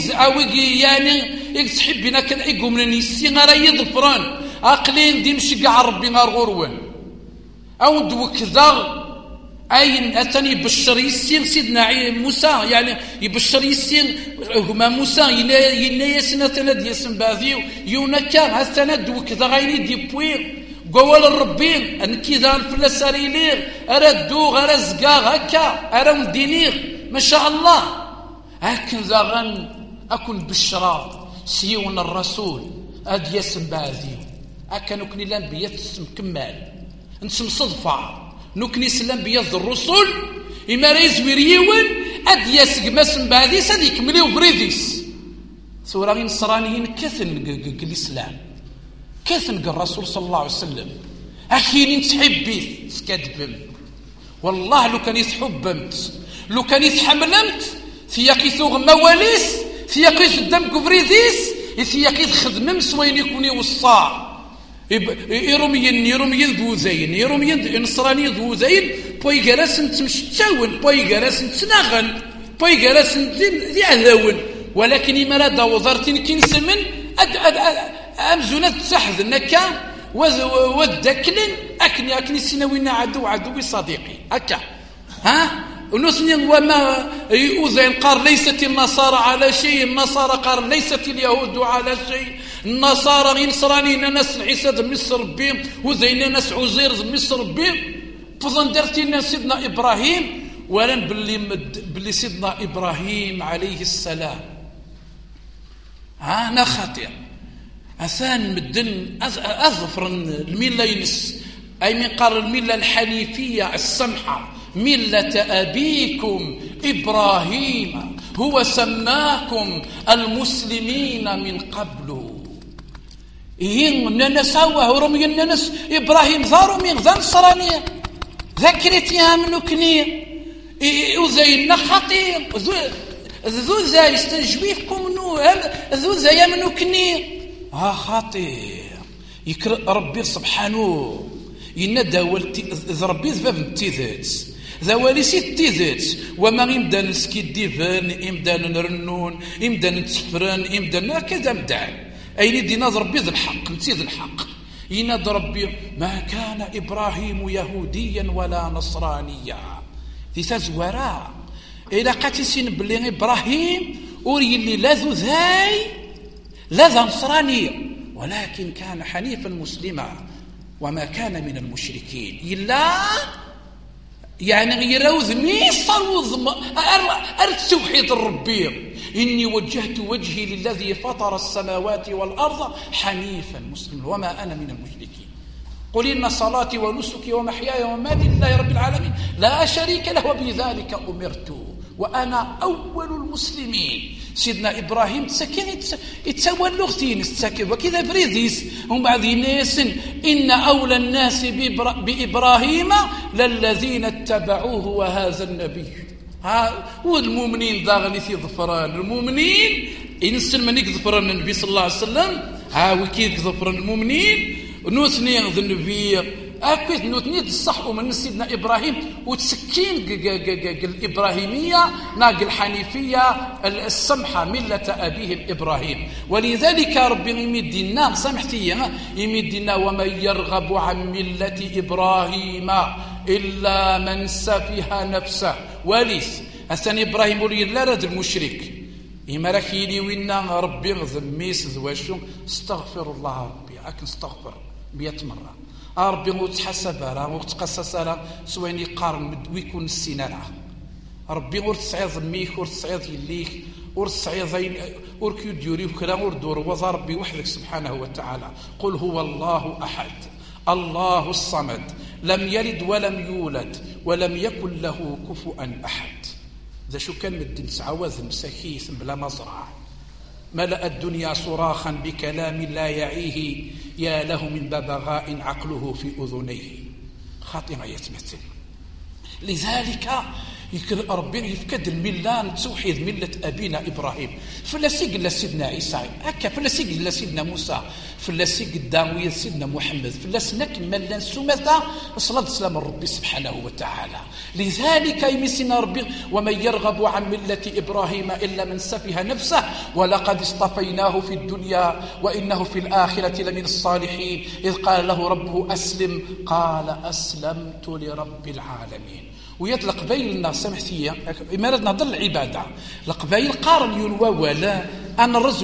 يعني يكتحبنا كان إيقو من النسي غير يضفران أقلين ديمشي قاع ربي غير غروان أو ندوك ذا أين أتاني يبشر يسين سيدنا موسى يعني يبشر يسين هما موسى ينيسنا تند يسن باذيو يونكا هالتند وكذا غيني دي بوير قوال الربين أنكي ذا الفلساري لير أردو غرزقا هكا أرم دينير ما شاء الله هكذا ذا غن أكون بشرا سيون الرسول أد يسن باذيو أكا نكني الأنبياء تسم كمال نسم صدفة نكني سلام بيض الرسل إما ريزوير يون أد يسق مسم بعدي سديك مليو بريديس سورة نصرانيين كثن الإسلام كثن الرسول صلى الله عليه وسلم أخي نتحبي سكادبم والله لو كان يتحبمت لو كان يتحملمت ثياقي ثوغ مواليس ثياقي الدم كفريديس ثياقي خدمم سوين يكون يوصى يروميين ذوذين يروميين نصراني ذوذين بوي جالسن تمشتاون بوي جالسن تناغن بوي جالسن ذي عذاون ولكن ما راد وزارتين كنسمن أمزونات تحذ نكا ودكلن أكني سنوينا عدو صديقي أكا ونثني وما يؤذين قال ليست النصارى على شيء النصارى قال ليست اليهود على شيء النصارى نصرانيين ناس عيسى ذ مصر بهم وذين ناس عزير ذ مصر بهم فضل درتينا سيدنا إبراهيم ولن باللي سيدنا إبراهيم عليه السلام أنا خطير أثان مدن أظفر الملة ينس أي من قال الملة الحنيفية السمحة ملة أبيكم إبراهيم هو سماكم المسلمين من قبل ننس هو رمي الننس إبراهيم ذا رمي ذا نصرانية ذكرتها من كنية وزينا خطير ذو زي استنجبيكم ذو زي من كنية خطير يكر ربي سبحانه ينادى ربي ذباب التيذات ذوالي سيت تيذات وما يمدى نسكي الديفان يمدى نرنون يمدى نتسفران يمدى هكذا مدعي أين دينا ربي ذا الحق نتيذ الحق ينادى ربي ما كان إبراهيم يهوديا ولا نصرانيا ذي تزورا إذا قاتسين بلي إبراهيم أوري اللي لا ذو ذاي لا ذا نصرانيا ولكن كان حنيفا مسلما وما كان من المشركين إلا يعني يروذ ميصر توحيد الربي إني وجهت وجهي للذي فطر السماوات والأرض حنيفا مسلما وما أنا من المشركين قل إن صلاتي ونسكي ومحياي ومماتي لله رب العالمين لا شريك له وبذلك أمرت وأنا أول المسلمين سيدنا إبراهيم تسكن يتسوى اللغتين تسكن وكذا فريديس هم بعض الناس إن أولى الناس بإبراهيم للذين اتبعوه وهذا النبي والمؤمنين ذاغني في ظفران المؤمنين إنسان من يكظفران النبي صلى الله عليه وسلم وكيف يكظفران المؤمنين نوثني النبي أكيد نوثني الصح من سيدنا إبراهيم وتسكين الإبراهيمية ناق الحنيفية السمحة ملة أبيهم إبراهيم ولذلك ربي يمدنا سمحتي يمدنا ومن يرغب عن ملة إبراهيم إلا من سفه نفسه وليس أثني إبراهيم ولي لا رد المشرك إما راكيلي وينا ربي ذميس ذواشو استغفر الله ربي أكن استغفر 100 مرة ربي وتحسب راه وتقصص راه سويني قارن ويكون السينارة ربي ورتسعيد ذميك ورتسعيد يليك ورتسعيد وركيو ديوري وكرا وردور وذا ربي وحدك سبحانه وتعالى قل هو الله أحد الله الصمد لم يلد ولم يولد ولم يكن له كفوا أحد ذا شو كان مدن سعوذ مساكيث بلا مزرعة ملأ الدنيا صراخا بكلام لا يعيه يا له من ببغاء عقله في أذنيه خاطئة يتمثل لذلك ربي يفكد الملة توحيد ملة أبينا إبراهيم فلاسيق لسيدنا عيسى هكا فلاسيق لسيدنا موسى فلاسيق الداوية سيدنا محمد فلاسنك ملان سمثة صلاة سلام ربي سبحانه وتعالى لذلك يمسنا ربي ومن يرغب عن ملة إبراهيم إلا من سفه نفسه ولقد اصطفيناه في الدنيا وإنه في الآخرة لمن الصالحين إذ قال له ربه أسلم قال أسلمت لرب العالمين ويطلق بين سمحتي ما ردنا نهضر العباده القبائل قارن ينوى ولا انا الرز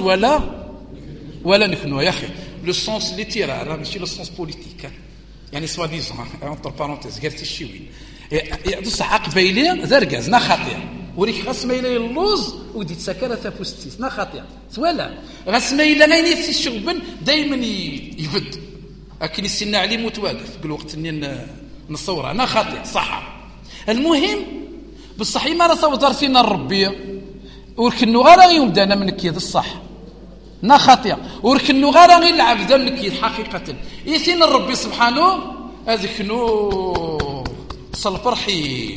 ولا نكنوا يا اخي لو سونس لي تيرا راه ماشي لو سونس بوليتيك يعني سوا ديزون اونتر بارونتيز قالت الشيوين بصح قبايلي زرقاز نا خاطئ وريك غسميله اللوز وديت سكره فوستيس نا خاطئ ولا غسميله غيني في الشغبن دائما يبد لكن السن عليه متواقف بالوقت اني نصور انا خاطئ صح المهم بصح ما راه صوت فينا الربي وركنو غير يمدانا من كيد الصح نا خاطئ وركنو غير يلعب ذا من كيد حقيقه يسين الربي سبحانه اذكنو صلفرحي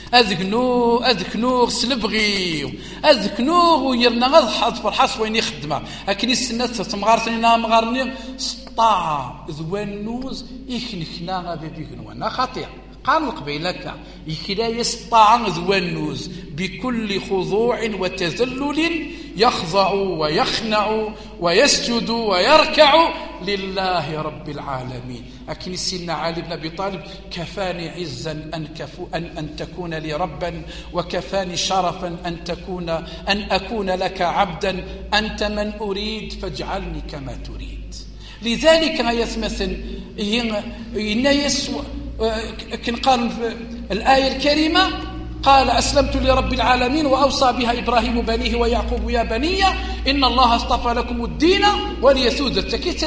اذكنو سلبغي اذكنو ويرنا غضحات فرحاس وين يخدمه لكن السنات تمغارتنا مغارني سطاع ذوانوز يخنخنا بيبيكنو نا خاطئ قال القبيلة يكلا يسطع ذوانوز بكل خضوع وتذلل يخضع ويخنع ويسجد ويركع لله رب العالمين لكن سيدنا علي بن أبي طالب كفاني عزا أن تكون لي ربا وكفاني شرفا أن أكون لك عبدا أنت من أريد فاجعلني كما تريد لذلك يتمثل كنقارن الآية الكريمة قال أسلمت لرب العالمين وأوصى بها إبراهيم بنيه ويعقوب يا بني إن الله اصطفى لكم الدين وليسود تكيت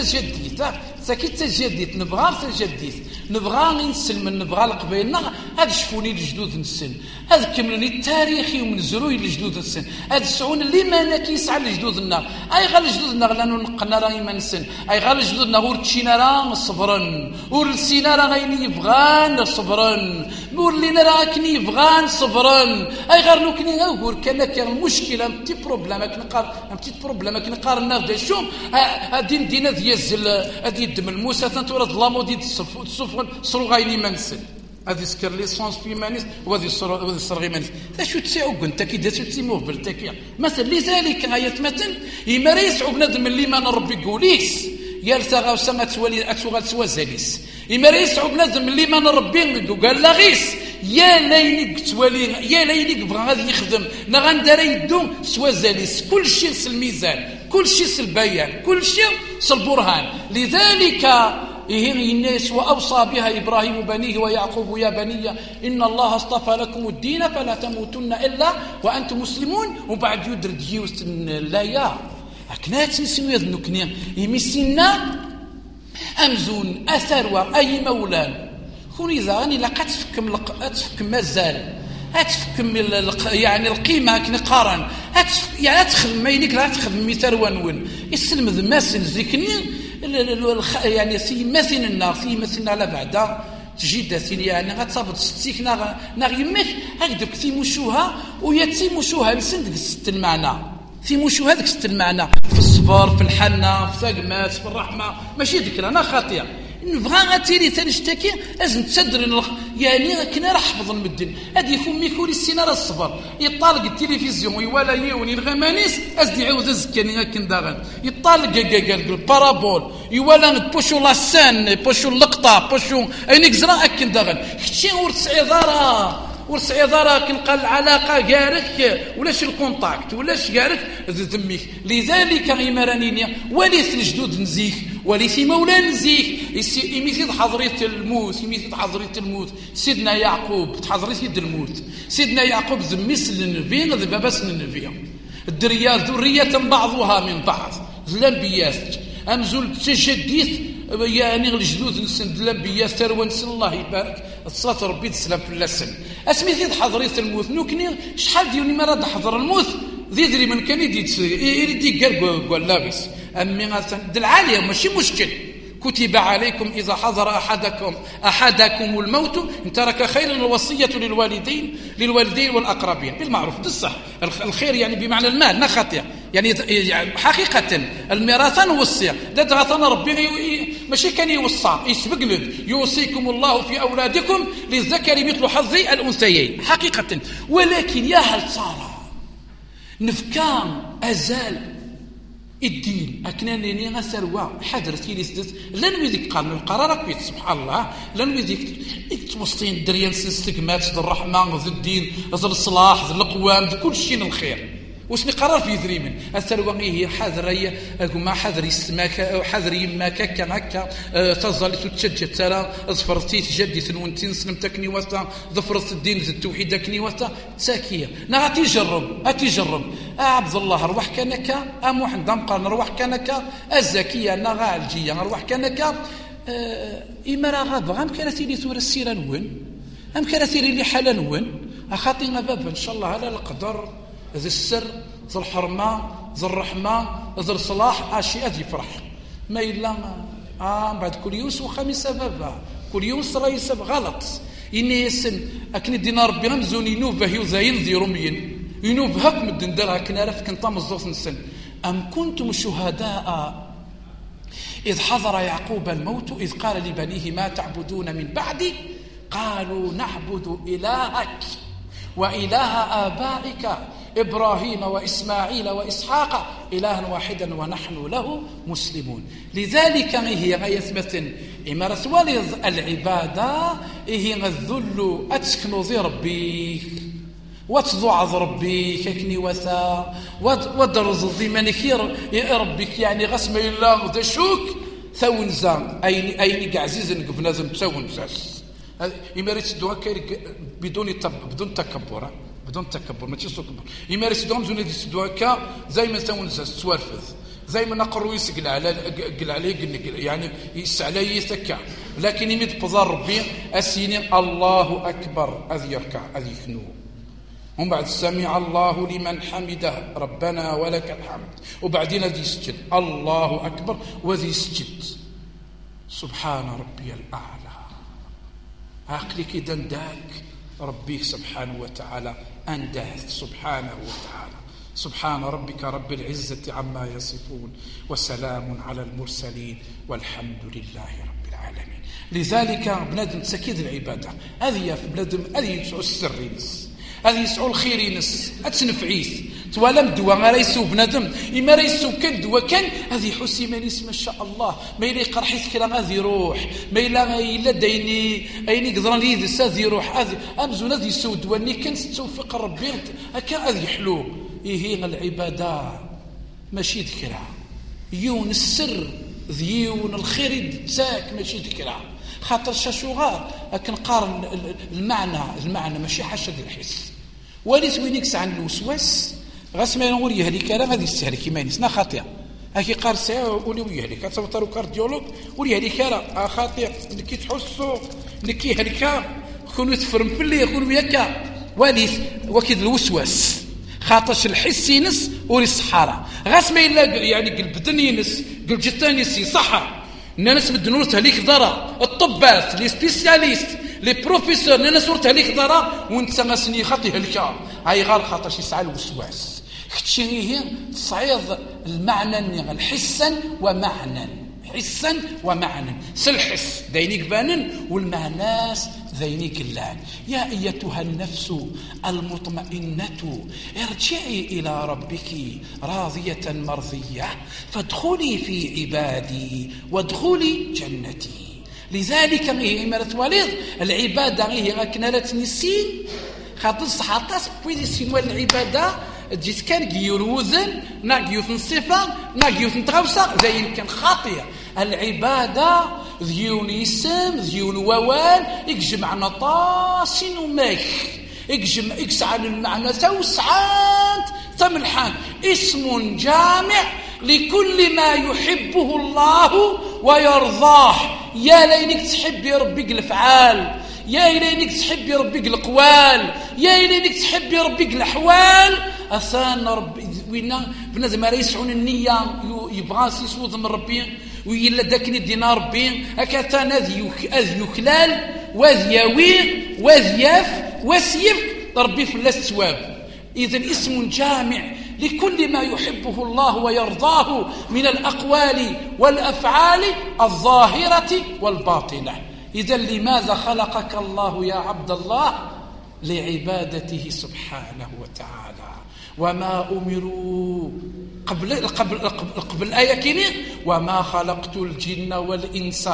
تجديد نبغى تجديد نبغى نسلم نبغى القبيلنا هذا شفوني الجدود نسن هذا كملني التاريخي ومن زروي الجدود نسن هذا سعون اللي ما كيسعى لجدودنا أي غير جدودنا لانه نقنا راهي ما نسن أي غير جدودنا ورتشينا راه صبرن ورسينا راه غيني يبغان صبرن ورلينا راه كني يبغان صبرن أي غير لو كني نقول كان المشكلة بتي بروبليم كنقارن هذا شو هادين دينا ديال هادي الدم الموسى تنتورد لامو ديال الصفر صرو غايني ما نسن هذه سكر ليسونس في مانيس وهذه الصرغي مانيس شو تساو كنت كي دات تيمو بالتكيا مثلا لذلك غايت متن يما ريس بنادم اللي ما نربي قوليس يالتغى وسما تسوى زاليس يما ريس بنادم اللي ما نربي قال لا غيس يا لينك توالي يا لينك بغا غادي يخدم نا غنداري يدو سوا زاليس كل شيء الميزان كل شيء البيان كل شيء البرهان لذلك الناس وأوصى بها إبراهيم بنيه ويعقوب يا بني إن الله اصطفى لكم الدين فلا تموتن إلا وأنتم مسلمون وبعد يدرد جيوس لا يا أكنات نسيو يذنكني يمسينا أمزون أثر أي مولان خوني إذا غني لا تفكم مازال أتفكم يعني القيمة كنقارن يعني أتخدم ما ينك لا تخدم مثال ونون السلم ذماسن زيكني يعني في مثل النار في مثل على بعدا تجد يعني غتصابط ستيك ناغ يمك هكذا في مشوها وياتي مشوها لسند ست المعنى في مشوها هذاك ست المعنى في الصبر في الحنه في الثقمات في الرحمه ماشي ذكر انا خاطئه نبغى غاتيري تنشتكي لازم تصدر يعني كنا راه حفظ المدن هادي فمي كل السنه راه الصبر يطالق التلفزيون يوالا يوني الغمانيس ازدي عاود زكاني كنداغن يطالق البارابول يوالا بوشو لا سان بوشو اللقطه بوشو عينيك زرا كنداغن حتى ورسعي دارا كنلقى العلاقه كارك ولاش الكونتاكت ولاش كارك ذميك لذلك غيمرانيني وليت الجدود نزيك وليت مولا نزيك يميث حضريت الموت سيدنا يعقوب تحضريت يد الموت سيدنا يعقوب ذميس للنبي ذبابس للنبي الدريات ذريه بعضها من بعض الانبياء امزول تجديث يعني الجدود نسند الانبياء ثروه نسن الله يبارك الصلاه ربي تسلم في اللسن اسميتي حضريت الموت نوكني شحال ديالي ما راه حضر الموت ذي من كان يدي قال لابس امي العاليه ماشي مشكل كتب عليكم اذا حضر احدكم الموت ان ترك خيرا الوصيه للوالدين والاقربين بالمعروف بالصح الخير يعني بمعنى المال لا خطيئه يعني حقيقه الميراث نوصيه دغثنا ربي ماشي كان يوصى يسبق له يوصيكم الله في اولادكم للذكر مثل حظ الانثيين حقيقه ولكن يا هل صار نفكام ازال الدين أكناني غسروا حضرتي لسدت لن ويديك قانون قرارك بيت سبحان الله لن ويديك توسطين دريان سنستقمات ذو الرحمة ذو الدين ذو الصلاح ذو القوام ذو كل شيء الخير وشني قرار في ذريمن الثروة هي حذرية ما حذري السماك حذري ما كان هكا تظل تتشجع ترى ظفرتي تجدي ثنونتين سلمتكني وتا ظفرت الدين ذو التوحيد كني وتا ساكية نغاتي جرب عبد الله روح كانك محمد دمقر روح كانك الزكية نغا الجية روح كانك إما راغب غام كانت لي ثور السيرة نون أم كانت لي حالا نون أخاطي ما باب إن شاء الله على القدر ذي السر ذي الحرمة ذي الرحمة ذي الصلاح أشياء ذي فرح ما إلا بعد كل يوم وخميس بابا كل يوم رئيس غلط إني يسن أكن الدينار ربي غمزون ينوبه يوزاين ذي رميين ينوبه هك مدن دارها كنا رفت كنطام الزوث نسن أم كنتم شهداء إذ حضر يعقوب الموت إذ قال لبنيه ما تعبدون من بعدي قالوا نعبد إلهك وإله آبائك إبراهيم وإسماعيل وإسحاق إلها واحدا ونحن له مسلمون لذلك هي غيثمة إمارة والد العبادة هي الذل أتسكن ذي ربيك وتضع ربي ككني وثا ودرز ذي منكير ربك يعني غسم الله ذا شوك ثونزا أين عزيز نقفنا ذم ثونزاس يمارس دو هكا بدون تكبر، بدون تكبر ماشي تكبر. يمارس دو مزون يسدو هكا زي ما تونس توارفذ، زي ما نقروا يسقل عليه يعني يسعلي يتكا، لكن يمد بضار ربي اسيني الله اكبر اذ يركع اذ يكنو، ومن بعد سمع الله لمن حمده ربنا ولك الحمد، وبعدين ذي يسجد الله اكبر وذي يسجد سبحان ربي الاعلى. عقلك اذا انداك ربيك سبحانه وتعالى انداث سبحانه وتعالى. سبحان ربك رب العزة عما يصفون وسلام على المرسلين والحمد لله رب العالمين. لذلك بنادم تسكيد العبادة هذه في بنادم، هذه يسعو السر ينس، هذه يسعو الخير ينس، أتنفعيث توالم دوا ما ريسو بنادم إما ريسو كان دوا كان هذه حسي مانيس ما شاء الله ما إلا يقرحيث كلا هذه روح ما إلا ديني قدران لي ذي هذه روح هذه أمزون هذه يسو دواني كان ستوفق ربي هكا هذه حلو. إيه العبادة ماشي ذكرى يون السر ذيون الخير يدتاك ماشي ذكرى، خاطر شاشوغار لكن قارن المعنى ماشي حاشا الحس. وليس وينكس عن الوسواس غاس ما نقول يهلك لا غادي يستهلك كيما ينسنا خاطئ هاكي قار ساعه ولي ويهلك تصوترو كارديولوج ولي هلك لا خاطئ كي تحسوا كي هلك كونوا تفرم في اللي يكون وياك وليس وكيد الوسواس خاطرش الحس ينس ولي الصحارى غاس ما الا يعني قلب بدن ينس قلب جتان يسي صحه الناس بدنورتها ليك ضرا الطبات لي سبيسياليست لي بروفيسور الناس ورتها ليك ضرا وانت غاسني خاطي هلكا هاي غير خاطرش يسعى الوسواس كتشي هي تصعيد المعنى الحسا ومعنى حسا ومعنى سلحس داينيك بانن والمعناس ذينيك اللان. يا أيتها النفس المطمئنة ارجعي إلى ربك راضية مرضية فادخلي في عبادي وادخلي جنتي. لذلك هي إمارة وليد العبادة هي غاكنالة نسين خاطر صحاطاس بويدي سينوال العبادة جيت كان جيوروزن ناقيوث الصفة ناقيوث نتغوصة زي كان خاطئة. العبادة ذيون يسم ذيون ووال يجمع نطاسين وماك يجمع المعنى توسعات تملحان اسم جامع لكل ما يحبه الله ويرضاه. يا لينك تحب يا ربي الافعال، يا لينك تحب يا ربي القوال، يا لينك تحب يا ربي الاحوال. اثان ربي وينا بنادم راه يسعون النيه يبغى يسوض من ربي ويلا داكني دينا ربي هكا ثان اذ يكلال واذ يوي واذ ياف وسيف ربي في الثواب. اذا اسم جامع لكل ما يحبه الله ويرضاه من الاقوال والافعال الظاهره والباطنه. اذا لماذا خلقك الله يا عبد الله؟ لعبادته سبحانه وتعالى. وما أمروا قبل الآية كيني وما خلقت الجن والإنس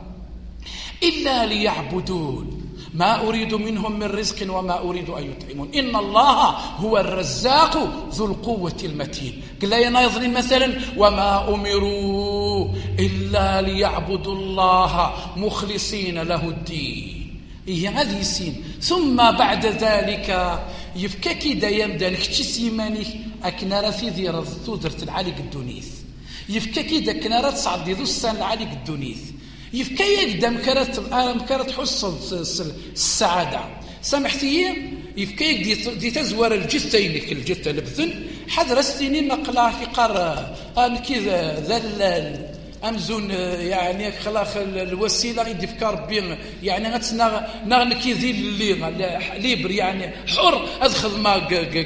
إلا ليعبدون ما أريد منهم من رزق وما أريد أن يطعمون إن الله هو الرزاق ذو القوة المتين. قل يا نايظني مثلا وما أمروا إلا ليعبدوا الله مخلصين له الدين. هي هذه السين. ثم بعد ذلك يفكاكي دايم دانك تسيمانيك أكنا راسي ذي رضتو درت العالي الدونيث يفكاكي داك نارا تصعد ذو السان العالي الدونيث يفكايا قدام كرات حصل السعادة سامحتي يفكايا دي تزور الجثينك الجثة البذن حضرستيني مقلا في قار كذا ذلال أمزون يعني خلاص الوسيلة غير يفكر بين يعني نغنكي ذي اللي ليبر يعني حر أدخل ما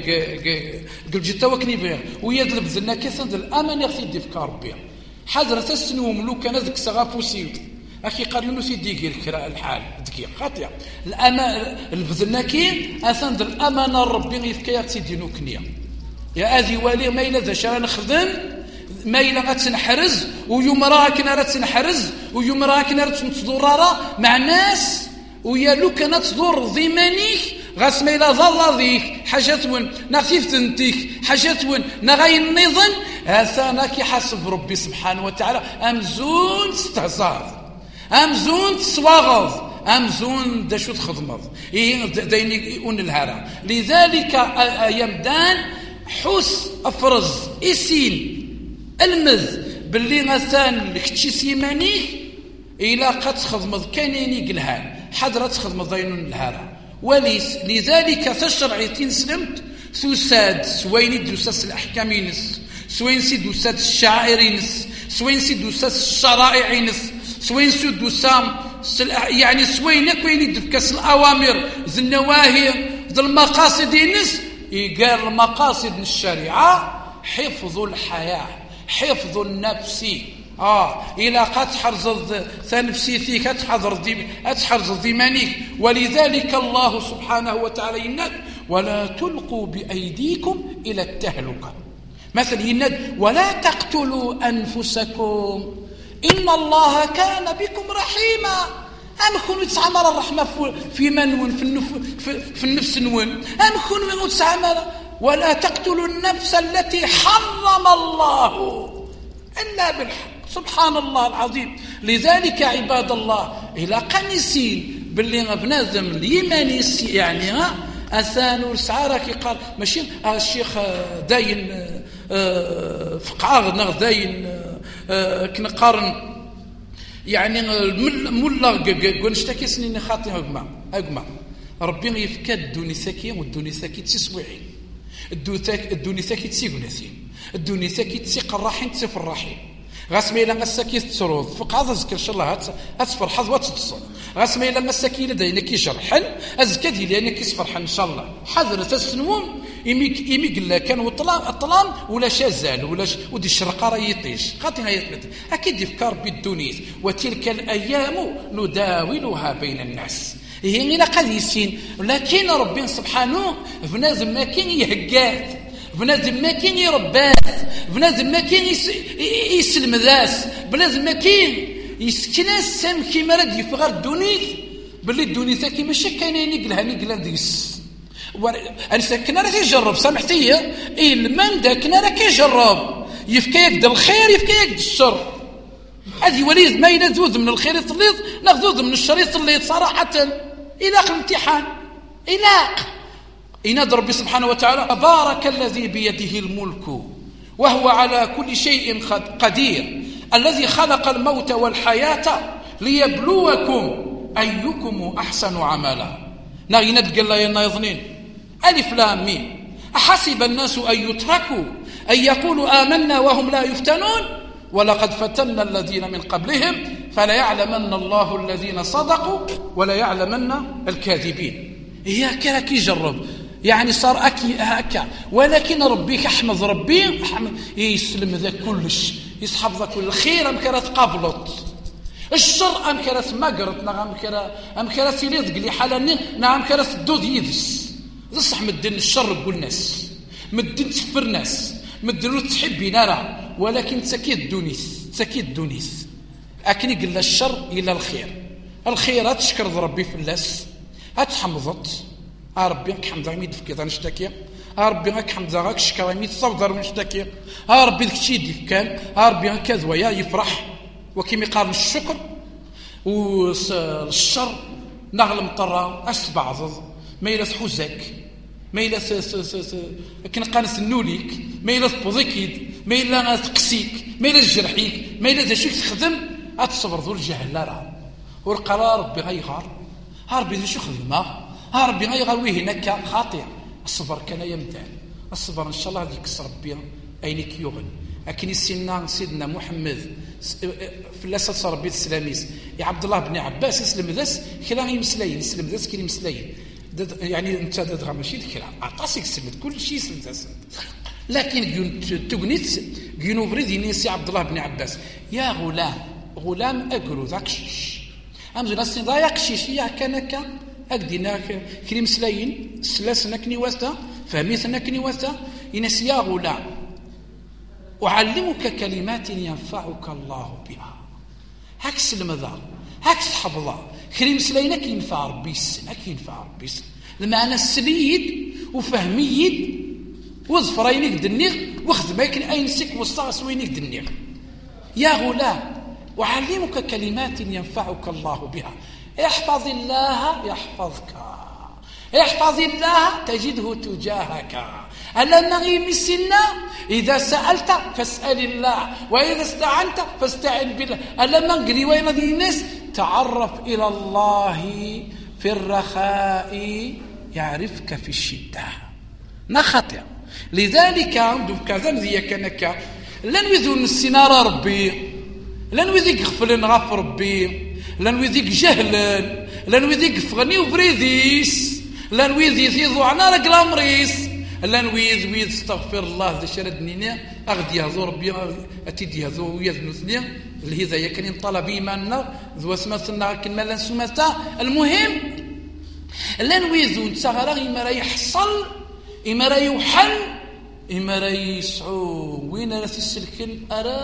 قل جتا وكني بيه ويدلب ذلنا كثر الأمان يغثي يفكر بين حضرة السنو ملوك أنا ذك سغافوسي أخي قالوا سيدي غير كراء الحال دقيقة خاطئة الأمان البذناكي أثن الأمان ربي يفكر سيدي نوكنيا يا أذي والي ما إلا ذا شرا نخدم ما إلا غتنحرز ويوم راكنا غتنحرز ويوم راكنا غتنتضرر مع ناس ويا لو كانت تضر ضمانيك غاس ما إلا ظل ذيك حاجات وين نغتيف تنتيك حاجات وين نغاي النظن هذا كي حسب ربي سبحانه وتعالى أمزون تستعصار أمزون تسواغض أمزون دا شو تخدمض داين يقول الهرا. لذلك يمدان حس أفرز إسين المذ باللي غسان لكتشي سيمانيك إلا قد تخدمض كانيني قلهان حضرة تخدمض داينون الهرا. ولذلك تشرع تنسلمت ثساد سوين دوساس الأحكام ينس سوين سي دوسات الشعائر ينس سوين سي دوسات الشرائع ينس سوين سي دوسام يعني سوين كوين يدفكس الأوامر ذي النواهي ذي المقاصد ينس يقال المقاصد الشريعة حفظ الحياة حفظ النفس إلى قد تحرز نفسيتك تحرز ذمانيك. ولذلك الله سبحانه وتعالى يناد ولا تلقوا بأيديكم إلى التهلكة. مثلا يناد ولا تقتلوا أنفسكم إن الله كان بكم رحيما. أم كونوا تسعمر الرحمة في من في النفس نون أم كونوا تسعمر ولا تقتلوا النفس التي حرم الله إلا بالحق. سبحان الله العظيم. لذلك عباد الله إلى قنسين باللي بنادم اليماني يعني أثانو السعارة قال ماشي الشيخ داين فقعاغ داين كنقارن يعني ملا قنشتكي سنين خاطي أجمع ربي يفكى الدوني ساكي والدوني ساكي تسويعين الدوني ساكي تسيقناثين الدوني ساكي تسيق الراحين تسيف الراحين غاسمي لما الساكي تسرود فوق هذا ذكر ان شاء الله هتفرح حظوات تصل غاسمي لما الساكي لدينا كيشرحن ازكى ديالي انا كيصفرحن ان شاء الله حذر تسنوم يمي قال كان الطلام ولا شازال ولا ودي الشرقه راه يطيش خاطي هي اكيد يفكر بالدنيا وتلك الايام نداولها بين الناس هي غير قديسين. لكن ربي سبحانه بنادم ما كاين يهكات بنادم ما كاين يربات بنادم ما كاين يسلم ذاس بنادم ما كاين يسكناس سام كيما راه يفغر الدنيا باللي الدنيا تاكي ماشي كاينين يقلها ديس انا ساكن راه كيجرب سامحتي المن داكنا راه كيجرب يفكا يد الخير يفكا يد الشر. هذه وليد ما ينزوذ من الخير يطليط ناخذوذ من الشر يطليط صراحه الى الامتحان الى ينادى ربي سبحانه وتعالى تبارك الذي بيده الملك وهو على كل شيء قدير الذي خلق الموت والحياة ليبلوكم أيكم أحسن عملا. ينادى قال يا يظنين ألف لام ميم أحسب الناس أن يتركوا أن يقولوا آمنا وهم لا يفتنون ولقد فتنا الذين من قبلهم فلا يعلمن الله الذين صدقوا ولا يعلمن الكاذبين. هي كلا كيجرب يعني صار هكا ولكن ربي كحمد ربي يسلم ذا كلش يسحب ذا كل الخير أم كرات قابلت الشر أم كرات مقرت أم كرات يريد لي حالا نعم كرات الدود يدس صح مدن الشر كل الناس مدن تفر ناس مدن تحبي نرى ولكن تسكيد دونيس أكني قل الشر إلى الخير تشكر ربي في اللاس هتحمضت ربي حمد غيميد في كذا نشتكي ربي حمد غاك شكر غيميد صدر ونشتكي ربي ذاك الشيء اللي كان ربي كذا ويا يفرح وكيما يقارن الشكر والشر نغلم طرا بعض ما يلا حوزك ما يلا كنقانس النوليك ما يلا بوضيكيد ما يلا تقسيك ما يلا جرحيك ما يلا شيك تخدم اتصبر ذو الجهل راه والقرار ربي غيغار ربي ذو شو خدمه ربي غيغويه هناك خاطئ. الصبر كان يمتعن الصبر ان شاء الله يكسر ربي اينك يغن. لكن سيدنا محمد في لاسات ربي السلاميس يا عبد الله بن عباس يسلم ذاس كلا يمسلين يسلم ذاس كي يمسلين يعني انت دغ ماشي ذكرى عطاسك سلمت كل شيء سلمت ذاس. لكن تغنيت كينو بريدي نيسي عبد الله بن عباس يا غلام اقرو ذاك امزو ناس ضايق شيشيه كانك أقدنا كريم سلاين سلاسنا كنيواستا فهميتنا كنيواستا ينس يا غلام أعلمك كلمات ينفعك الله بها هاك سلم ذا هاك حفظها كريم سلاينك ينفع ربي السنة ينفع ربي السنة المعنى السليد وفهميد وظفرينك دنيغ وخدميك أين سك وصاص وينك دنيغ يا غلام أعلمك كلمات ينفعك الله بها احفظ الله يحفظك، احفظ الله تجده تجاهك. ألا نغيم السنة إذا سألت فاسأل الله، وإذا استعنت فاستعن بالله. ألا نقري وين ذي الناس تعرف إلى الله في الرخاء يعرفك في الشدة. نخطئ لذلك عندهم كذا ذي كانك لن يذون السنار ربي، لن يذيك غفلن غف ربي، لن يذيك جهلا، لن يذيك فغني وبريديس، لن يذيك يضوعنا رجل أمريس، لن ويذ استغفر الله ذا شردنينا أغدي هذو ربي أتيدي هذو يذنثني الهداية كان ينطلب إيماننا ذو اسمثنا كلمة لن سمثا. المهم لن ويذون تغرى إما راه يحصل، إما راه يوحل، إما راه يسعو وين راه تسلكن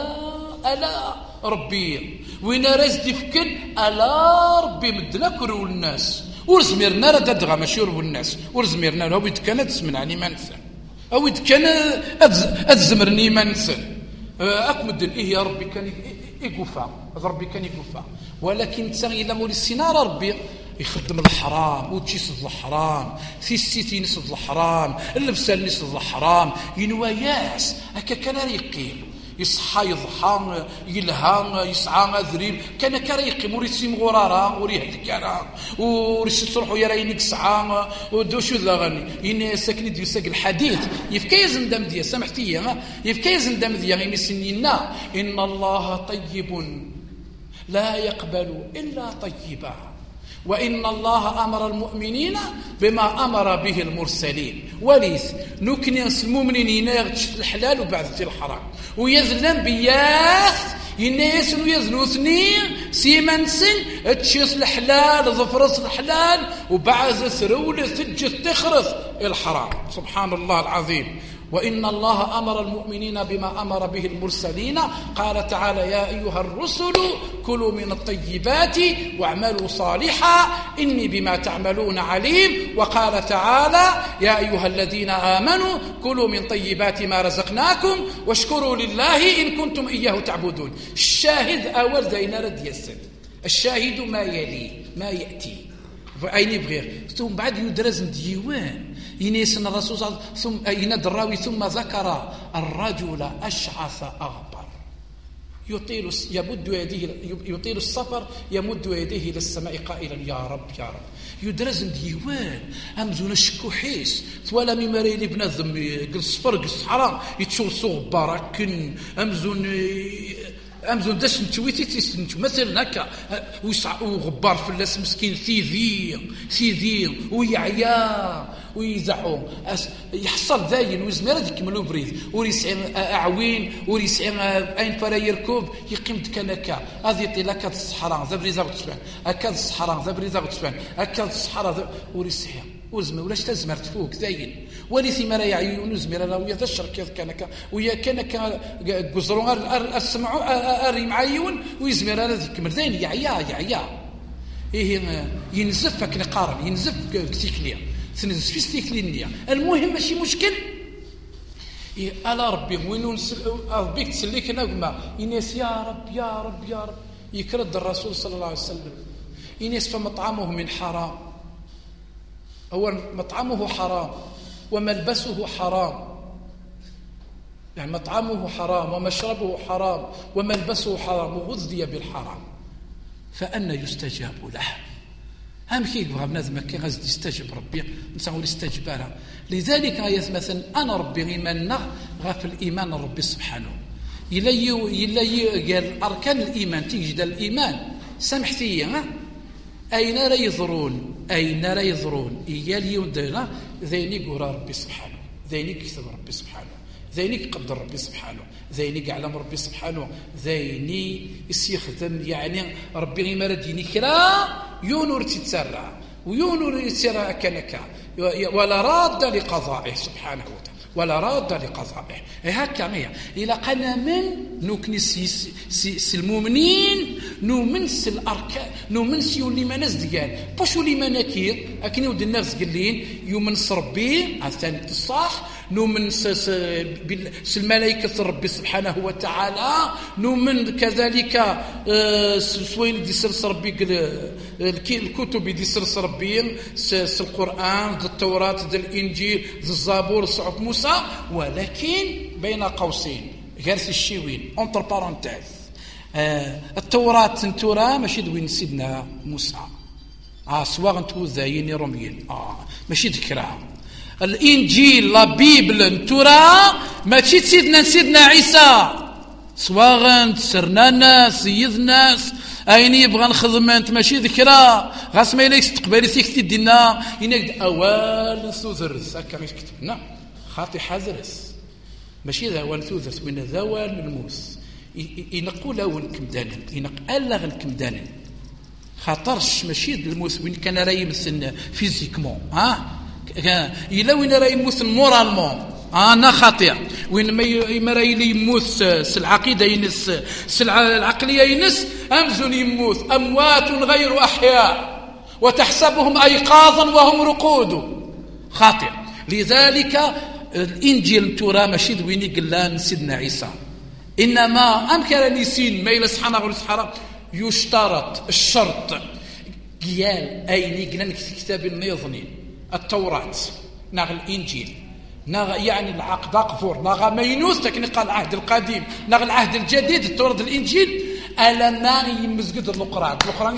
ألا ربي، وين راه يزدفكن ألا ربي مدنا كرو الناس ورزميرنا راه تدغى ماشي رب الناس ورزميرنا هو كان تسمعني ما نسى أو كان أتزمرني ما نسى أكمد إيه يا ربي كان يقفا ربي كان يقفا. ولكن تسغي إلى مول السنارة ربي يخدم الحرام وتشيس الحرام في السيتي نسد الحرام اللبسان نسد الحرام ينواياس هكا كان يقيم يصحى يضحى يلهى يسعى ذريب كان كريقي موريسي مغرارا وريه الكرا وريسي تروحوا يراينك سعى ودوشو ذاغني يني ساكن ديال ساق الحديث يفكا يزندم ديال سامحتي يفكا يزندم ديال يمسنينا ان الله طيب لا يقبل الا طيبا وإن الله أمر المؤمنين بما أمر به المرسلين. وليث نكنس المؤمنين يغتش الحلال وبعد الحرام ويذلم بياث يناس ويذنوثني سيمنسن تشيس الحلال ظفرس الحلال وبعد ثرول ثجث تخرث الحرام. سبحان الله العظيم. وإن الله أمر المؤمنين بما أمر به المرسلين. قال تعالى يا أيها الرسل كلوا من الطيبات واعملوا صالحا إني بما تعملون عليم. وقال تعالى يا أيها الذين آمنوا كلوا من طيبات ما رزقناكم واشكروا لله إن كنتم إياه تعبدون. الشاهد أول زين رد يسد الشاهد ما يلي ما يأتي أين يبغي ثم بعد يدرز ديوان ينسن الرسول ثم يناد الراوي ثم ذكر الرجل أشعث أغبر يطيل السفر يمد يديه إلى السماء قائلا يا رب يا رب. يدرز ديوان أمزون الشكوحيس ثوالا مماري لبنا ذم قلص فرقص حرام يتشوصو باركن أمزون داش نتويتي تيستنتو مثلا هكا وغبار فلاس مسكين ثيذي ويعيا ويزعو يحصل داين ويزمير هذيك يكملوا بريد وريسعين أعوين وريسعين أين فرا يركب يقيم دكانكا هذه طيلة الصحراء ذا بريزا وتسبان أكاد الصحراء ذا بريزا وتسبان أكاد الصحراء وريسعين وزمر ولاش تزمر تفوق داين وليثي ما يعيون وزمر لا ويا تشرك كانك ويا كانك جزرون السمعوا أري معيون ويزمر هذيك مردين يعيا إيه ينزف كنقارن ينزف كتيكليا تنزف في ستيكلينيا. المهم ماشي مشكل ألا ربي وين ربيك تسليك نغمة يناس يا رب يا رب يا رب يكرد الرسول صلى الله عليه وسلم يناس فمطعمه من حرام هو مطعمه حرام وملبسه حرام يعني مطعمه حرام ومشربه حرام وملبسه حرام وغذي بالحرام فأنا يستجاب له. هم كي يبغى بنادم كي غادي يستجب ربي نساو استجبارها. لذلك مثلا انا ربي ايماننا غاف الايمان ربي سبحانه يلا قال اركان الايمان تيجد الايمان سامحتي اين لا يضرون ايال يودنا ذيني قرا ربي سبحانه ذيني كتب ربي سبحانه ذيني قدر ربي سبحانه ذيني يعلم ربي سبحانه ذيني يستخدم يعني ربي ما رديني كرا يونور تتسرع ويونور يتسرع كنكا ولا راد لقضائه سبحانه وتعالى ولا راد لقضائه. هكا هي الى قنا من نكنس المؤمنين نمنس الاركان نمنس يولي ما ناس ديال باش ولي ما نكير اكني ود الناس قالين يمنس ربي عثاني الصح نؤمن بالملائكة ربي سبحانه وتعالى، نؤمن كذلك سوين دي سرس ربي الكتب دي سرس ربي القرآن التوراة الإنجيل الزبور صحف موسى، ولكن بين قوسين غير الشيوين اونتر بارونتيز التوراة نتورا ماشي دوين سيدنا موسى سواء نتو زايني روميين ماشي ذكرها. الانجيل لا بيبل نتورا ماشي سيدنا عيسى سواء تسرنا الناس سيد الناس اين يبغى نخدم انت ماشي ذكرى غاس ما يليك تقبالي سيكتي دينا ينقد اوال سوزرس هكا كتبنا خاطي حازرس ماشي ذا وان ثوث من ذوال الموس ينقول اول كمدانن ينقال الكمدانن خاطرش ماشي الموس وين كان راه يمسن فيزيكمون الا وين راه يموت مورالمون انا خاطئ وين ما راه يموت العقيده ينس العقليه ينس امزون يموت اموات غير احياء وتحسبهم ايقاظا وهم رقود خاطئ. لذلك الانجيل ترى ماشي دويني قلان سيدنا عيسى انما امكن نسين ما الى سبحانه وتعالى يشترط الشرط قيال اين قلنا كتاب النظني التوراة ناغ الانجيل ناغ يعني العقد قفور ناغ مينوس تكنيق العهد القديم ناغ العهد الجديد التوراة الانجيل الا ما يمزقد القرآن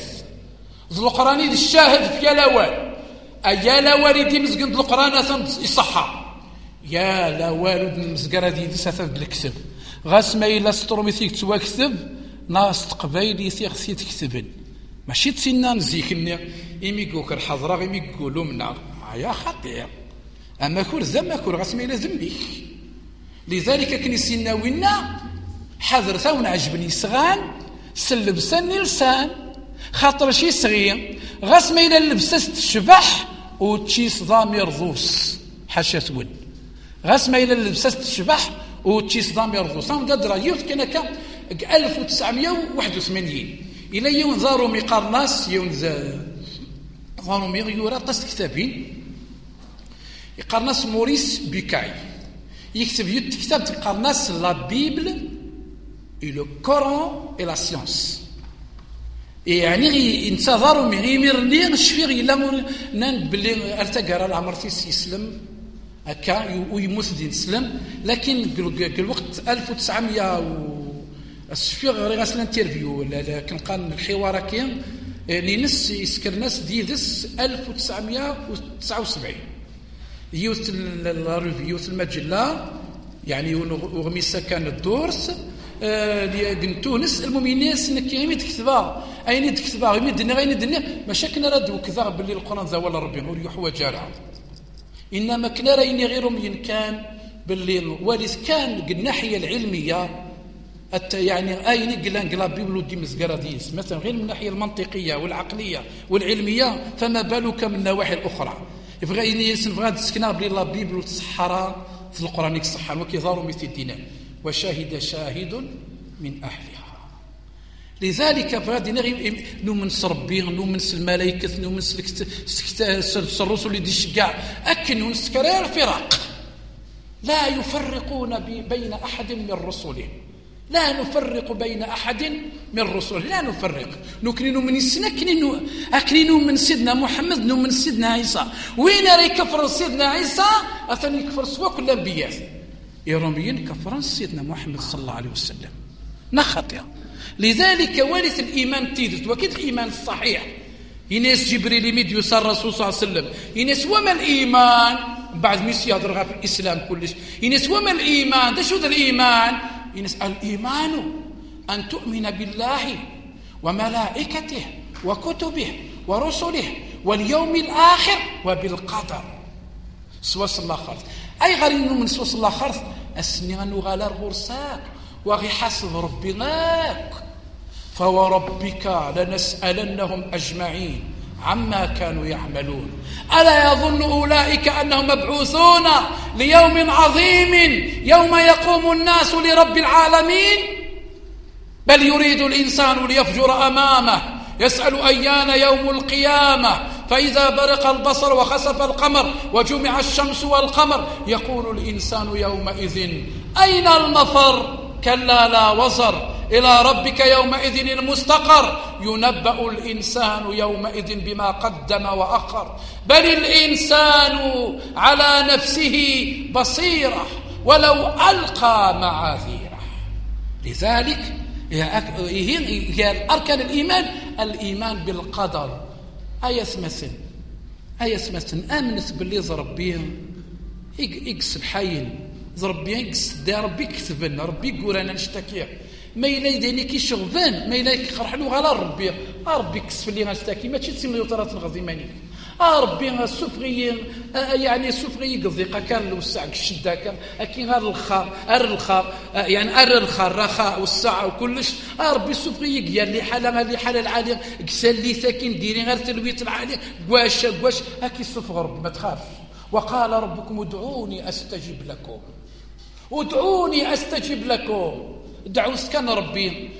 الشاهد في الاول ايا لا والدي مزقد القرآن يصحى يا لا والد المزقرة دي سافد بالكتب غاس ما إلا سترومي ثيك تواكتب ناس تقبايلي ثيك تكتبن ماشي تسينا نزيكني إمي قوك الحضرة إمي قولوا منا يا خطير أما كور زم كور غاس ما إلا ذنبك. لذلك كنسينا وينا حذر ثاون عجبني صغان سلبسني لسان خاطر شي صغير غاس ما إلا لبسست الشبح وتشيس ضامير ضوس حاشا تون غاس ما إلا لبسست الشبح وتشيس ضامير ضوس هم دادرا يوث كان 1981 إلى يوم ظهروا مقارناس يوم ظهروا يورا طست كتابين يقارناس موريس بيكاي يكتب كتاب تقارناس لا بيبل et le Coran et la science يعني انتظروا من يمرني شفير إلا نان بلي ارتقى العمرتيس يسلم هكا ويموت دين سلم لكن الوقت 1900 الشفير غير غاسل انترفيو لكن قال الحوار كاين نينس يسكر ناس ديدس 1979 يوث الريفيو المجله يعني وغميسه كان الدورس ديال تونس المؤمنين كيما تكتبها اين تكتبها يمدنا غير ندنا ماشي كنا راه وكذا باللي القران زوال ربي وريح وجارع انما كنا رايني غيرهم كان باللي والد كان الناحيه العلميه يعني اين قلنا بيبلو دي مزقره ديس مثلا غير من الناحيه المنطقيه والعقليه والعلميه فما بالك من النواحي الاخرى يبغى يسنبغى تسكنا بلي لا بيبلو تصحرا في القران يصحر وكيظهروا مثل الدينار وشاهد شاهد من أهلها. لذلك فهذه نؤمن ربي نؤمن الملائكة نؤمن الرسل اللي ديشكاع أكن نسكرير فرق لا يفرقون بين أحد من رسله لا نفرق بين أحد من رسله لا نفرق نكنين من السنة أكنين من سيدنا محمد نؤمن سيدنا عيسى وين راه كفر سيدنا عيسى أثني كفر سوا كل الأنبياء يروميين كفران سيدنا محمد صلى الله عليه وسلم نخطئ. لذلك وارث الإيمان تيدت وكيد الإيمان الصحيح يناس جبريل يمد يسار الرسول صلى الله عليه وسلم يناس وما الإيمان بعد ميسي يهضر في الإسلام كلش يناس وما الإيمان ده شو ذا الإيمان يناس الإيمان أن تؤمن بالله وملائكته وكتبه ورسله واليوم الآخر وبالقدر سوا صلى الله خالص أي غير من سوا صلى الله خالص أسنغنو غالر غرساك وغي حسب ربناك فوربك لنسألنهم أجمعين عما كانوا يعملون ألا يظن أولئك أنهم مبعوثون ليوم عظيم يوم يقوم الناس لرب العالمين بل يريد الإنسان ليفجر أمامه يسأل أيان يوم القيامة فإذا برق البصر وخسف القمر وجمع الشمس والقمر يقول الإنسان يومئذ أين المفر كلا لا وزر إلى ربك يومئذ المستقر ينبأ الإنسان يومئذ بما قدم وأخر بل الإنسان على نفسه بصيرة ولو ألقى معاذيره. لذلك هي أركان الإيمان بالقدر. أيسمثن آمنت باللي ربي يكسب حين ربي يكسب ربي يكتبن ربي يقول أنا نشتكي ما إلا يديني كي شغفان ما إلا يخرح له على ربي كسب لي غنشتكي ما تشتي من يطرات الغزيماني ربي السفغي يعني السفغي قضيقه كان الوسع الشده كان كاين غير الخا يعني الرخاء والساعه وكلش ربي السفغي قال لي حاله العاليه كسال لي ساكن ديري غير تلويت العاليه واش هاكي السفغ ربي ما تخافش. وقال ربكم ادعوني استجب لكم دعوا سكان ربي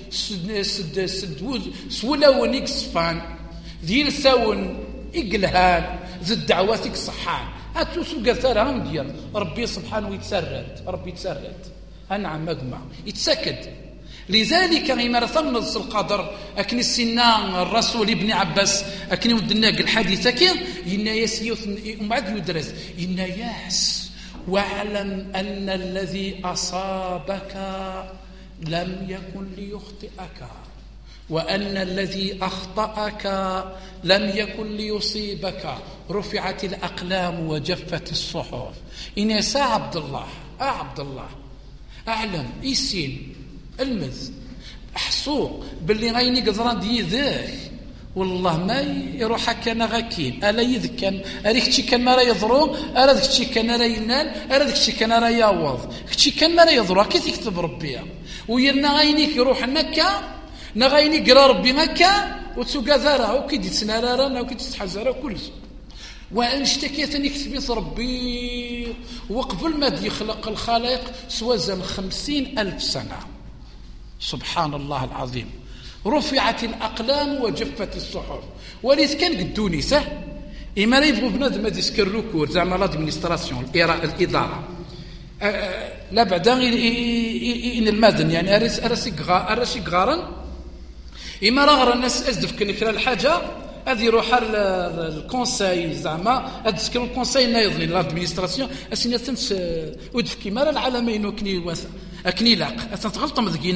سولاون يكسفان ذين ساون إقلهان ذي الدعوات صحان أتوسو قثارهم ديال ربي سبحانه يتسرد أنعم مجمع يتسكد. لذلك غير ثمنص القدر أكني السنان الرسول ابن عباس أكني ودنا الحديث كي إنا يسيوث ومعد يدرس إنا ياس واعلم أن الذي أصابك لم يكن ليخطئك وأن الذي أخطأك لم يكن ليصيبك رفعت الأقلام وجفت الصحف. إنس عبد الله أعلم إيسين المذ أحسوق باللي غيني قدران دي ذاك والله ما يروح كان غاكين ألا يذكن أريكتشي كان ما راه يضرو أرادكتشي كان راه ينال أرادكتشي كان راه يعوض كتشي كان ما راه يضرو كيف يكتب ربي ويرنا غينيك يروح نكا نغيني قرا ربي مكة وتسوقا وكيدي تسنارارا وكيدي تحزارا وكل شيء. وان اشتكيتني كتبيت ربي وقبل ما يخلق الخلائق سوازن 50,000 سنة. سبحان الله العظيم. رفعت الأقلام وجفت الصحف. وليس كان قدوني سه إما يبغوا بنادم هذا يسكر روكور زعما لادمينستراسيون الإدارة لا بعدا إن المدن يعني أرسي غارن إما راه الناس أزدف كنكرا الحاجة هذه يروح الكونساي زعما أذكر الكونساي نايضني لادمينستراسيون أسينا تنس ودف كيما العالمين أكني لاق أتغلطم ذكي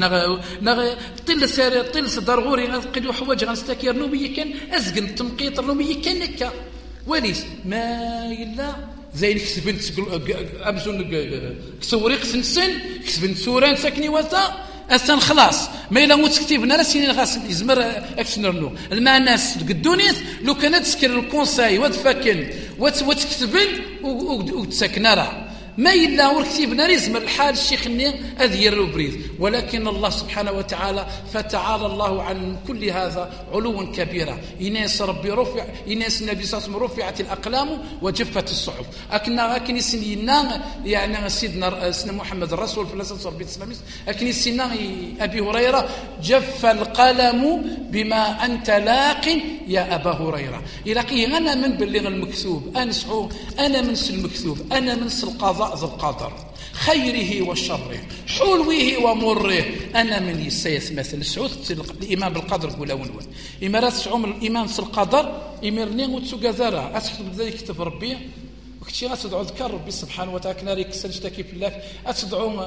طل صدرغوري غنقلو حوايج غنستكير نوبي كان أزقن تنقيط نوبي كان هكا وليس ما إلا زين كسبنت أمزون كسوريق سنسن كسبنت سوران ساكني وثا أستن خلاص ما إلا متكتبنا راسين غاس يزمر أكسنرنو المع الناس قدونيت لو كانت تسكر الكونساي وتفكن وتكتبن وتسكن راه ما إلا وركتبنا رزم الحال الشيخني أذير البريد ولكن الله سبحانه وتعالى فتعالى الله عن كل هذا علوا كبيرا. إناس ربي رفع إناس النبي صلى الله عليه وسلم رفعت الأقلام وجفت الصحف أكن سنينا يعني سيدنا محمد الرسول في الله صلى الله عليه وسلم أكن سننا أبي هريرة جف القلم بما أنت لاق يا أبا هريرة إلاقي أنا من بلغ المكتوب أنا من المكتوب أنا من القضاء ذو القدر خيره وشره حلوه ومره أنا من يسيس مثل سعود الإيمان بالقدر قول ونون إمارات سعوم الإيمان في القدر إمرني وتسوق ذرا أسحب بذلك كتب ربي وكتشي أتدعو ذكر ربي سبحانه وتعالى كناري كسلشتكي في الله أتدعو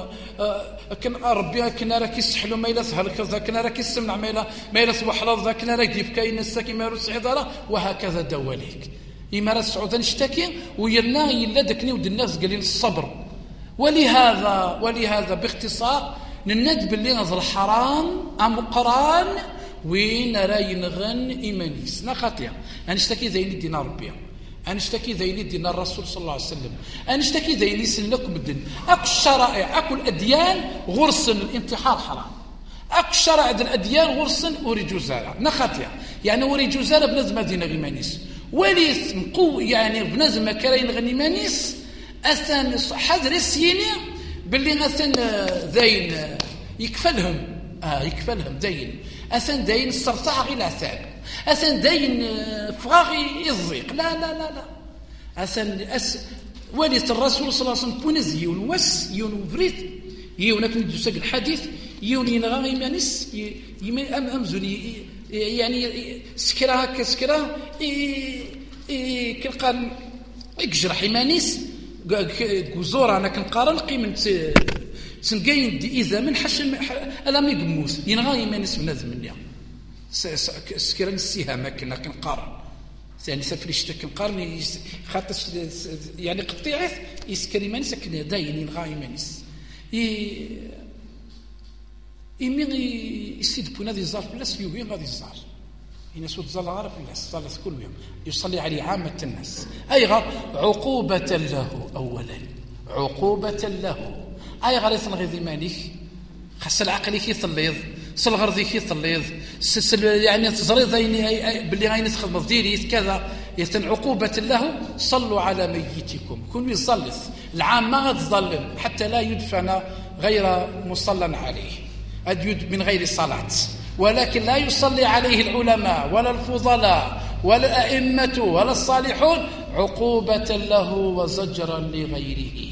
ربي كناري كيسحلو ما إلا سهل كذا كناري كيسمنع ما إلا سبحلال ذا كناري كيف كاين الساكي ما يروس عذارة وهكذا دواليك إمارات سعودان اشتكي ويرنا يلا دكني ود الناس قالين الصبر. ولهذا باختصار نند باللي نظر الحرام أم قران وين راي نغن إيمانيس نخاطيا أنشتكي ذي دينا ربي أنشتكي ذي دينا الرسول صلى الله عليه وسلم أنشتكي ذي سلكم الدين أكو الشرائع أكو الأديان غرسن الانتحار حرام أكو الشرائع الأديان غرسن وريجو زارع نخاطيا يعني وريجو زارع بنظم دينا إيمانيس وليس مقو يعني بنظم كراين غني مانيس أثان حذر السيني باللي أثان ذين يكفلهم دين أثان دين استرطاع غير أثان أثن داين فغاغي يضيق لا لا لا لا أثن وليت الرسول صلى الله عليه وسلم كونز يون وس يون فريت يون كن دوسك الحديث يون ينغا يمانس أمزوني يعني سكرا كسكرا كنقال يجرح يمانيس جزور أنا كنقارن قيمة تنقاين إذا من حشم ألم يقموس ينغا يمانيس بنادم مني سكرا السهام كنا كنقارن يعني سافريش كنقارن خاطر يعني قطيعه يسكر يمانيس كنا داين ينغا يمانيس يمين يسيد بونا ذي الزار بلاس يوين غادي الزار الناس وتزال عارف الناس صلى كل يوم يصلي عليه عامة الناس أي غير عقوبة له أولا عقوبة له أي غير يثنغي ذي مانيك خاص العقل كي يطليض سلغر ذي كي يطليض يعني تزريض باللي غاين تخدم ديري كذا يثن عقوبة له صلوا على ميتكم كل يصلث العام ما تظلم حتى لا يدفن غير مصلى عليه أديد من غير صلاة ولكن لا يصلي عليه العلماء ولا الفضلاء ولا الأئمة ولا الصالحون عقوبة له وزجرا لغيره.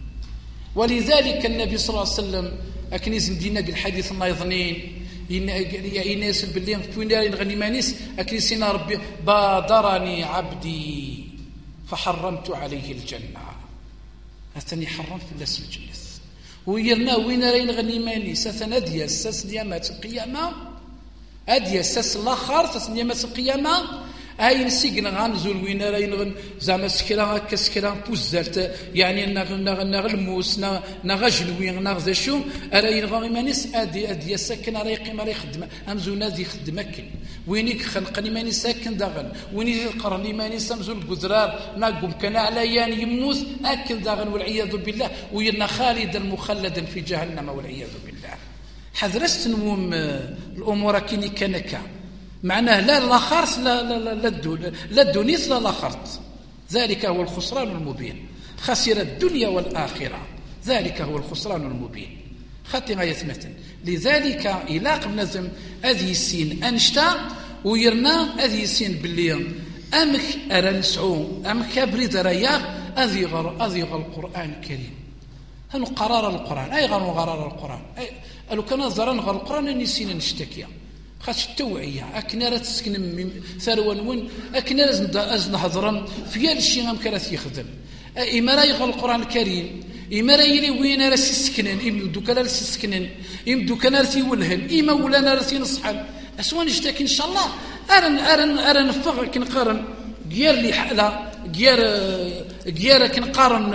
ولذلك النبي صلى الله عليه وسلم أكنيز مدينة الحديث الله يظنين يناس باللي كوين غني مانيس أكنيسنا ربي بادرني عبدي فحرمت عليه الجنة أثني حرمت في الناس الجنة ويرنا وين راين غني مانيس أثنى أدي أساس ديامات القيامة أدي أساس الآخر أساس ديامات القيامة أي نسيقنا غنزول وين راين زعما سكرا كسكرا بوزالت يعني نغلموس نغجلوين نغزشو راين غني مانيس أدي ساكن راي قيمة راي خدمة أمزو نادي خدمكن وينيك خلقني ماني ساكن داغن ويني قرني ماني سمزول القدرار ناقم كان عليان يموت أكل داغن والعياذ بالله ويرنا خالدا مخلدا في جهنم والعياذ بالله. حذرست نوم الأمور كيني كنكا معناه لا الآخرت لا الدنيس لا الآخرت ذلك هو الخسران المبين خسر الدنيا والآخرة ذلك هو الخسران المبين خاطئ يثمتن لذلك إلاق بنزم أذي السين أنشتا ويرنا أذي السين باللي أمك أرنسعو أمك أبريد رياغ أذي غر القرآن الكريم هل قرار القرآن أي غر غرار القرآن قالوا كان زران غر القرآن أني سين نشتكي خاش التوعية أكنا راه تسكن من ثروة وين أكنا لازم أزن هضرا في الشيء غام كرات يخدم إما راه يغل القرآن الكريم إما راه يلي وين راه سيسكنن يمدو كان راه سيسكنن يمدو كان راه يولهن إما ولا راه تينصحن أسوان نشتكي إن شاء الله أرن نفغ كنقارن غير لي حاله غير كنقارن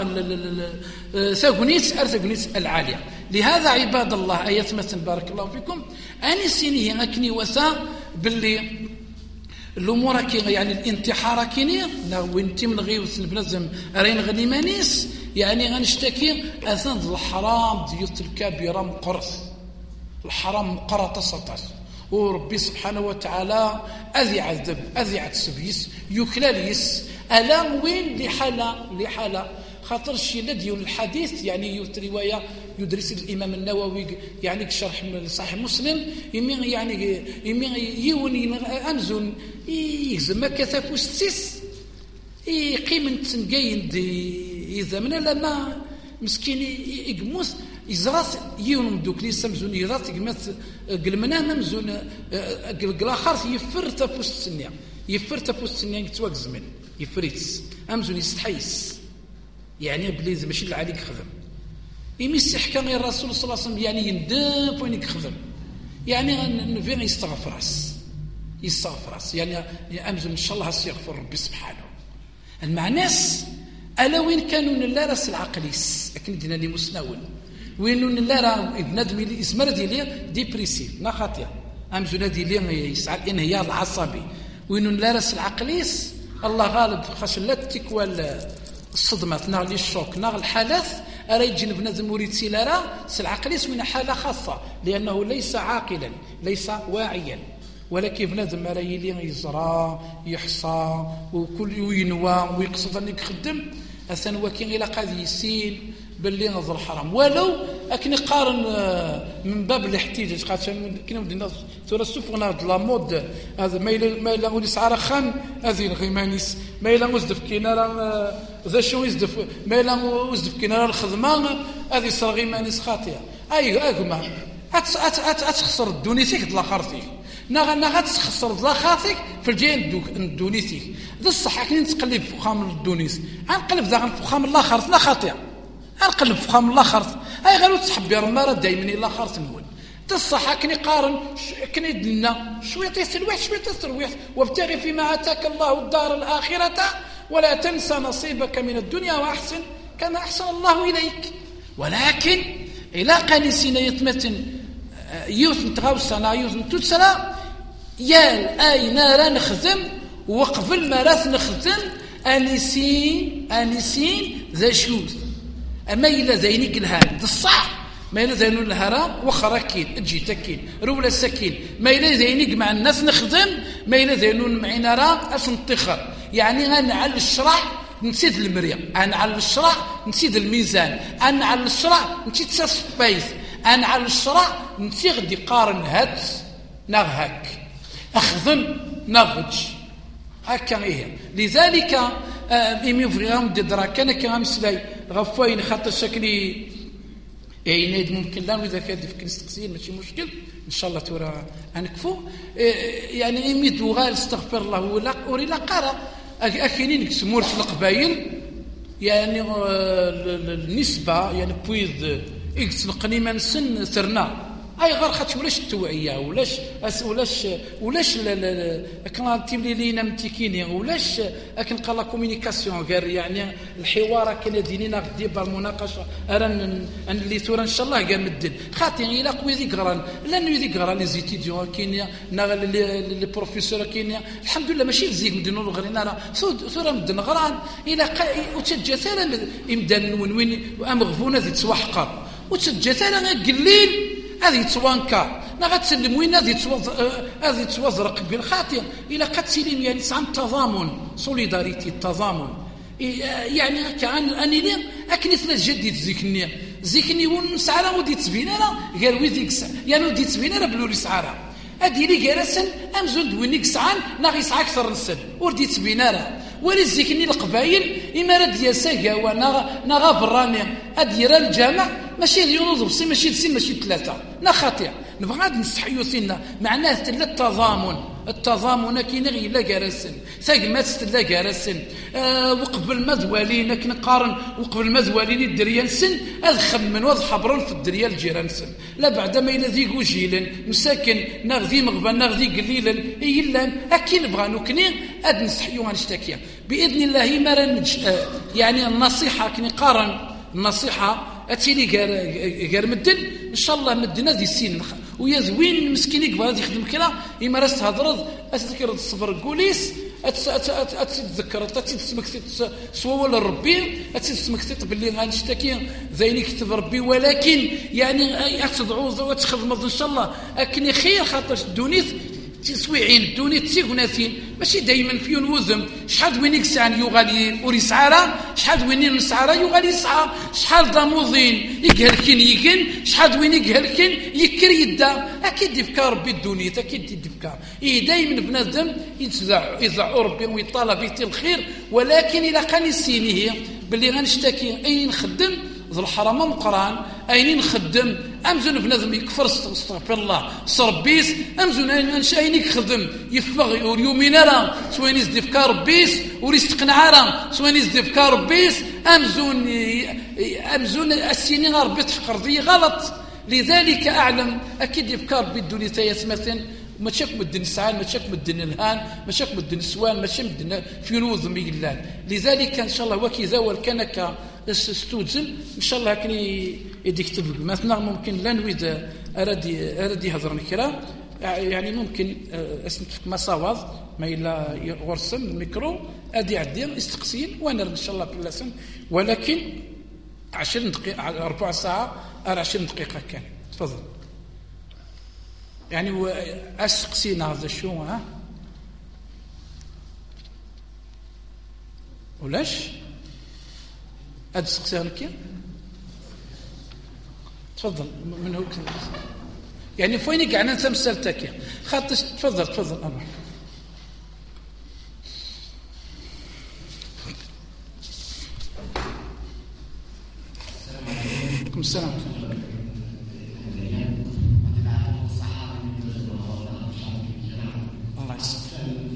ثاغنيت العالية. لهذا عباد الله آيات مثل بارك الله فيكم أني سيني أكني وثا باللي الأمور يعني الانتحار كيني وانتي من غيوث بنزم رين غني مانيس يعني غنشتكي أثنى الحرام ديوت الكبيرة مقرث الحرام مقرط سطس وربي سبحانه وتعالى أذي عذب أذي عتسبيس يكلاليس ألام وين لحالة خاطر الشيء الذي الحديث يعني رواية يدرس الإمام النووي يعني شرح صحيح مسلم يعني يوني أمزون يزم كثف وستيس قيمة تنقين إذا من لما مسكين يقموس يزرات يون مدوك لي سمزون يزرات يقمت قلمنا ممزون الآخر يفر تفوس السنية يتواق زمن يفريتس أمزون يستحيس يعني بليز ماشي اللي عليك خدم يمس حكى غير الرسول صلى الله عليه وسلم يعني يندب وينك خدم يعني نفين يستغفر يعني أمزون إن شاء الله سيغفر ربي سبحانه المعناس ألا وين كانوا لا راس العقليس أكن دينا لي مسناون وين لا راه بنادم اللي اسمر ديالي ديبريسيف نا خاطئه أمزون ديالي يسعى الانهيار العصبي وين لا راس العقليس الله غالب خاش لا تكوى الصدمات ناغ لي الشوك ناغ الحالات راه يجي بنادم وريد سيلارا العقليس من حاله خاصه لانه ليس عاقلا ليس واعيا ولكن بنادم راه يلي يزرى يحصى وكل ينوى ويقصد انك يخدم اثن وكين الى قاد يسين باللي نظر الحرام، ولو اكني قارن من باب الاحتجاج. خاطر كنا بدنا ثورة سفنا د لا مود هذا ما الا وليس على خان هذه الغيمانيس ما الا وزدف كينا راه ذا شو يزدف ما الا وزدف كينا الخدمه هذه صار غيمانيس خاطئه. ايوا اتخسر الدونيتيك د لاخرتي نغا تخسر د لاخرتك في الجهه الدونيتيك ذا الصح. كي نتقلب فخام الدونيس غنقلب ذا فخام الاخرت لا خاطئه، غنقلب فخام الاخرت اي غير تحبي المراه دائما الاخرت نقول تصح. كني قارن كني دلنا شويه تسلوح شويه تسلوح وابتغي فيما اتاك الله الدار الاخره ولا تنسى نصيبك من الدنيا واحسن كما احسن الله اليك. ولكن الى قانسين يتمتن يوثن تغاوسنا يوثن تسرى يال اي نارا نخدم وقبل ما راس نخدم انسين ذا شوث. اما الى زينك الهان الصح ما إلا زينون الهرام وخرا كين تجي تكين رولا سكين ما إلا زينيك مع الناس نخدم ما إلا زينون معنا راه أسنطخر. يعني أنا على الشرع نسيد المريم، أنا على الشرع نسيد الميزان، أنا على الشرع نسيد سبايس، أنا على الشرع نسي غدي قارن هات نغهك أخذن نغج هكا إيه. لذلك إمي فريام ددرا كان كامسلاي غفوين خاطر شكلي يناد ممكن لا واذا كان في نستقسيين ماشي مشكل ان شاء الله تورا انكفو. يعني اميد وغال استغفر الله ولا اوري لا قرا اكينين سمور في القبايل يعني النسبه يعني بويض اكس القنيمه سن سرنا اي غير خاطش ولاش التوعيه ولاش كان تيملي لينا متيكيني ولاش كان قال لا كومونيكاسيون غير يعني الحوار كان دينينا غدي بالمناقشه راه اللي ثورا ان شاء الله كاع مدن خاطر الى قوي ذيك غران لانه ذيك غران لي زيتيديون كاين لي بروفيسور كاين الحمد لله ماشي زيك مدنو غرينا راه ثورا مدن غران الى وتجا ثاني امدان وين وامغفونه ذي تسوحقر وتجا ثاني قليل هذه توانكا نغتسلم وين هذه توزرق بالخاطر الى قد سلم يعني عن التضامن سوليداريتي التضامن يعني كان اني اكني ثلاث جديد زيكني ونسعره ودي تبينانا قال ويديك يعني ودي تبينانا بلوري سعاره ادي لي جالسن امزون دوينيك سعان ناغي سعى اكثر نسن وردي تبينانا ولزيكني القبايل امارات ديال ساكا وناغا براني ادير الجامع ماشي ديال بصي ماشي سي ماشي ثلاثه نا خاطئ نبغى غادي نستحيو فينا معناه تلا التضامن كاين غير لا كارسن ثاقمات تلا كارسن وقبل ما دوالينا كنقارن وقبل ما دواليني الدريان سن اخمن وضحبرن في الدريال جيران سن لا بعد ما الى ذيك وجيلن مساكن ناغذي مغبا ناغذي قليلا الا اكي نبغى نكني اد نستحيو غنشتكي باذن الله ما يعني النصيحه كنقارن النصيحه اتيلي غير مدن ان شاء الله مدنا ذي السين ويا زوين مسكين يقبل غادي يخدم كلا اما راس تهضر تذكر الصبر كوليس اتذكر تسمك سوا لربي تسمك باللي غنشتكي ذيني كتب ربي ولكن يعني اتدعو وتخدم ان شاء الله اكني خير خاطر الدونيت تسويعين دوني تسيغناثين ماشي دائما فيون وذم شحال وين يكسان يغالي وريسعاره شحال وين نسعاره يغالي يسعى شحال ضاموضين يقهلكين يقن شحال وين يقهلكين يكر يدا اكيد يفكر ربي الدنيا اكيد يفكر دائما بنادم يزعو ربي ويطالب بيت الخير ولكن الى كان يسينيه باللي غنشتكي اي نخدم ذو الحرام مقران اين نخدم امزون بنادم يكفر استغفر الله صربيس امزون انشاين يخدم يفغ اليومين راه سوين يزدي فكار ربيس وريستقنع راه سوين يزدي فكار ربيس امزون السنين ربي تحقر غلط. لذلك اعلم اكيد يفكر بالدنيا تيسمثن ما تشك مدن السعال ما تشك مدن الهان ما تشك مدن السوان ما تشك مدن في نوذ ميلان. لذلك ان شاء الله وكذا والكنكه استوزن ان شاء الله كني يكتب مثلا ممكن لا نريد اراد يهضر الكلام يعني ممكن اسمتك مصاوض ما الا يغرسم الميكرو ادي عدي استقسين وانا ان شاء الله كل سنه ولكن 20 دقيقه ربع ساعه 20 دقيقه كان تفضل يعني استقسينا هذا شو ها ولاش هاد السقسيان كي تفضل من هو يعني فين قاعد ننسى مسالتك خاطر تفضل الله. عليكم السلام. الله يسلمك.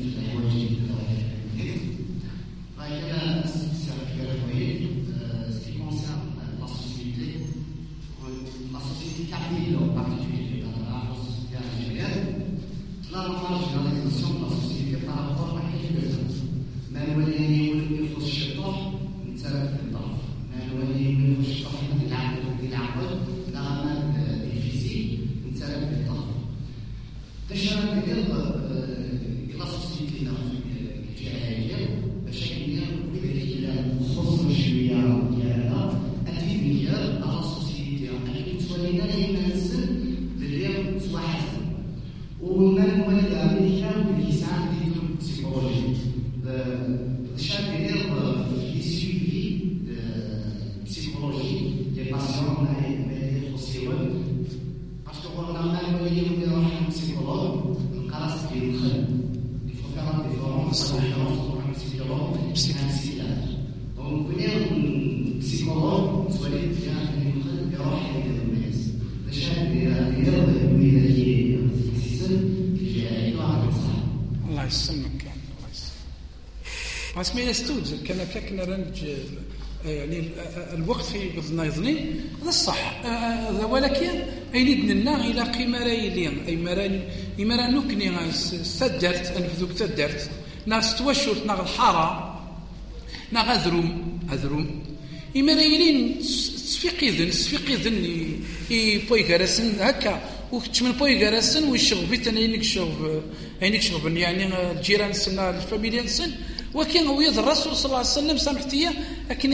اسمي يستوجب كنا رنج يعني الوقت في بضنا يظني هذا الصح ولكن أينيد لنا إلى قيمة رايلين أي مران نكني سدرت أنفذوك تدرت ناس توشرت ناغ الحارة ناغ أذروم إمرايلين سفيقيذن بويغارسن هكا وكتشمل بويغارسن ويشغل بيتنا ينك شغل يعني الجيران سنة الفاميليا سن وكان هو يد الرسول صلى الله عليه وسلم سامحتيه لكن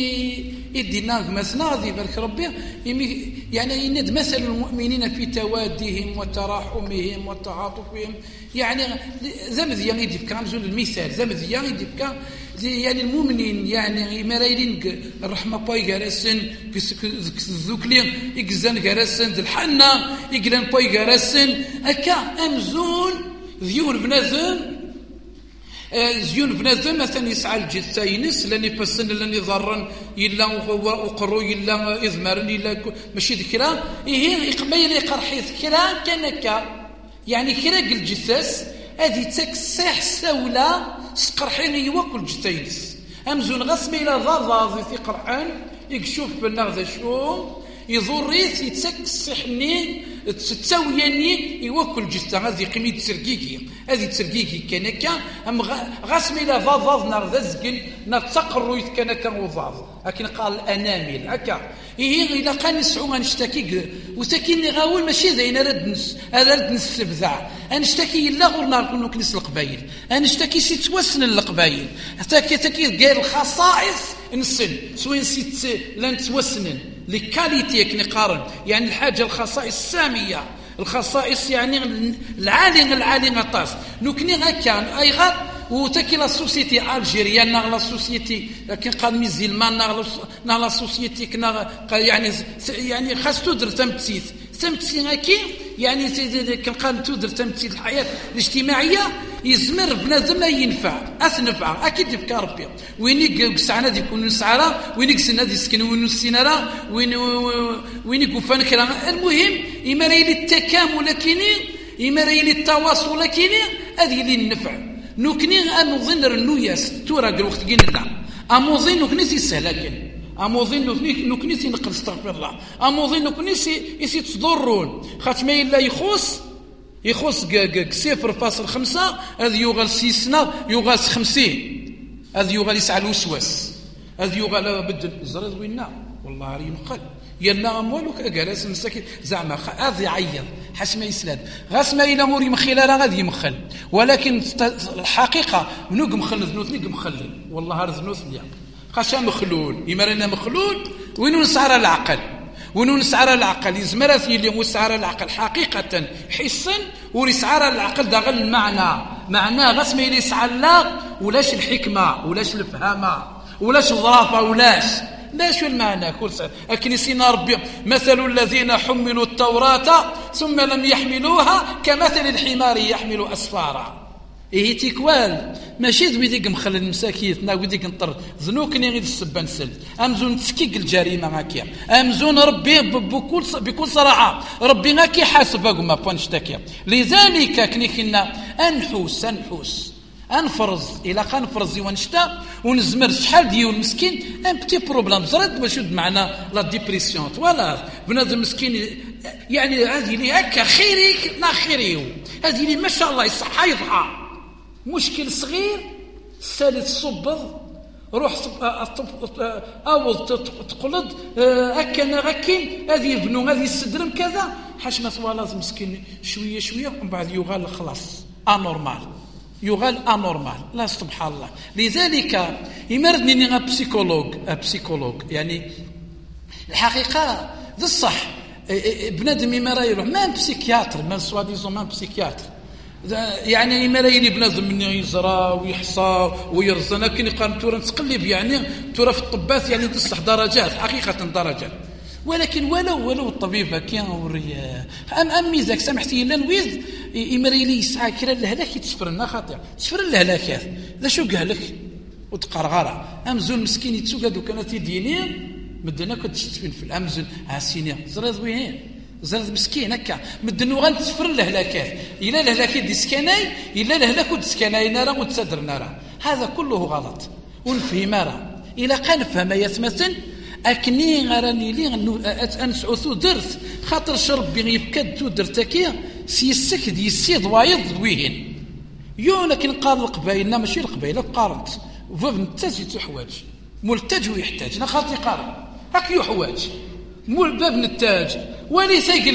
يدينا مثلا غادي يبارك ربي يعني يند مثل المؤمنين في توادهم وتراحمهم وتعاطفهم يعني زمذيا يديك كنزول المثال زمذيا يديك يعني المؤمنين يعني مرايلين الرحمه باي غارسن ذوكلين يكزان غارسن الحنه يقلان باي غارسن هكا امزون ذيول بنادم زيون بنادم مثلا يسعى الجثاينس لاني بسن لاني ضرن يلا وقرو يلا اذمرن يلا ماشي ذكرى يقبل يقرحي ذكرى كانك يعني كرا الجثاس هذه تكسح سوله سقرحين يوكل جثاينس امزون غسمي الى ضاض في قرحان يكشوف بالنغذ شو يضريث يتسكسحني تسويني يوكل جثة هذه قيمة تسرقيكي هذه تسرقيكي كانك أم غاسمي لا ضاض نار ذزقن نتقروا كانك وضاض لكن قال الأنامل هكا هي إلا كان يسعوا نشتكي وتكيني غاول ماشي زين رد نس بذاع نشتكي إلا غير نار كنس القبايل نشتكي سي توسن القبايل تكي غير الخصائص نسن سوين سيت لن توسنن لكاليتي كنقارن يعني الحاجة الخصائص السامية الخصائص يعني العالي طاس نكني غكان أي غير وتكي لا سوسيتي الجيريان ناغ لا سوسيتي لكن قال ميزيلمان ناغ لا سوسيتي كنا يعني خاص تدر تمثيل هكي يعني كنقال تدر تمثيل الحياة الاجتماعية يزمر بنادم ينفع اثنفع اكيد يبكى ربي وين سعنا دي يكون سعرا وين سنا دي سكن وين سينارا وين كفان كلام المهم يمري التكامل كيني يمري التواصل كيني هذه اللي النفع نكني امظن النوياس تورا الوقت كينا امظن نكني سهلاكن امظن نكني نقل استغفر الله امظن نكني يسي تضرون خاطر ما الا يخص 0.5 هذا يغال 6 يغال 50 هذا يغال يسعى الوسواس هذا يغال بدل زرد وينا والله راه ينقل يلا اموالك اجلس مساكين زعما هذا يعيط حسب ما يسلاد غاس ما الى موري مخيل راه غادي يمخل ولكن الحقيقه منوق مخل ذنوثني مخلل والله راه ذنوثني خاصه مخلول يمرنا مخلول وين نسعر العقل يزمرث اللي مسعر العقل حقيقه حسا ورسعر العقل ده غير المعنى معناه غاس ما يسعى لا ولاش الحكمه ولاش الفهامه ولاش الظرافه ولاش لا شو المعنى أكن سينا ربي مثل الذين حملوا التوراة ثم لم يحملوها كمثل الحمار يحمل أسفارا. إيه تيكوال ماشي ذويديك مخلل المساكيت نا ويديك نطر ذنوكني غير السبان سل أمزون تسكيك الجريمة هاكيا أمزون ربي بكل صراحة ربي غاكي حاسبك ما بونش تاكيا. لذلك كني كنا أنحوس انفرز الى كنفرز ونشتا ونزمر شحال ديال مسكين ان بتي بروبليم زرد باش معنا لا ديبرسيون ولا بنادم مسكين يعني هذه لي هكا خيريك لا خيريو هذه لي ما شاء الله يصحى يضحى مشكل صغير ثالث صبر روح اوض تقلد هكا غاكين هذه يبنوا هذه السدرم كذا حاش ما سوا لازم مسكين شويه ومن بعد يغال خلاص انورمال يغال انورمال لا سبحان الله. لذلك يمردني بسيكولوج يعني الحقيقه ذا الصح بنادم يمرا يروح ما بسيكياتر ما سوا ديزون ما بسيكياتر يعني يمرا يلي بنادم من يزرى ويحصى ويرزن لكن يقارن تورا تقلب يعني تورا في الطبات يعني تصح درجات حقيقه درجات ولكن ولو الطبيب كان وريه امي ذاك سامحتي لا نويذ يمري لي يسعى كرا الهلاك يتسفر لنا خاطر تسفر الهلاكات ذا شو قال لك وتقرغره امزون مسكين يتسوق هذو كانت يديني مدنا كتشتفين في الامزون عاسيني زرد وين زرد مسكين هكا مدنو غنتسفر الهلاكات الى الهلاكات دي سكاناي الى الهلاك دسكاناي نارا وتصدر نارا هذا كله غلط ونفهم راه الى قال فهم يتمثل أكني غراني لي أنسعثو درت خاطر شرب بيبكد درتكيا سيسك يسيد وايض ويهن لكن قال القبائل ماشي القبائل قارنت فوف نتاج يحواج ملتاج ويحتاج نا خاطي قارن هاك يحواج مول باب نتاج ولي ذاك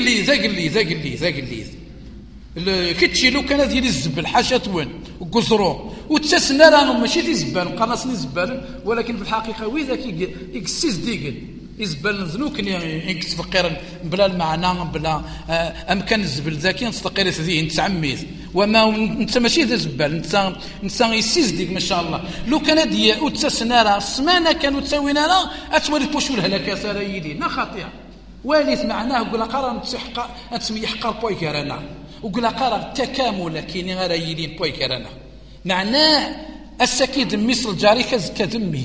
اللي كتشي لو كان ديال الزبل حاشا وين وقزرو وتسسنا راه ماشي دي زبال قناصني زبال ولكن في الحقيقه وي ذاك يكسيز ديكل يزبل ذنوك يكسب قير بلا المعنى بلا امكان الزبل ذاك نستقير ذي نتعميز وما انت ماشي ذا زبال انت يسيز ديك ما شاء الله لو كان دي وتسسنا راه السمانه كانوا تساوينا راه اتولي بوشو الهلاكات راه يدي نا خاطئه والث معناه قول قرا تسمي حقر بويكرانا وقول قرا تكامل كاين غير يلين بويكرانا معناه السكيد مصر جاري كذمي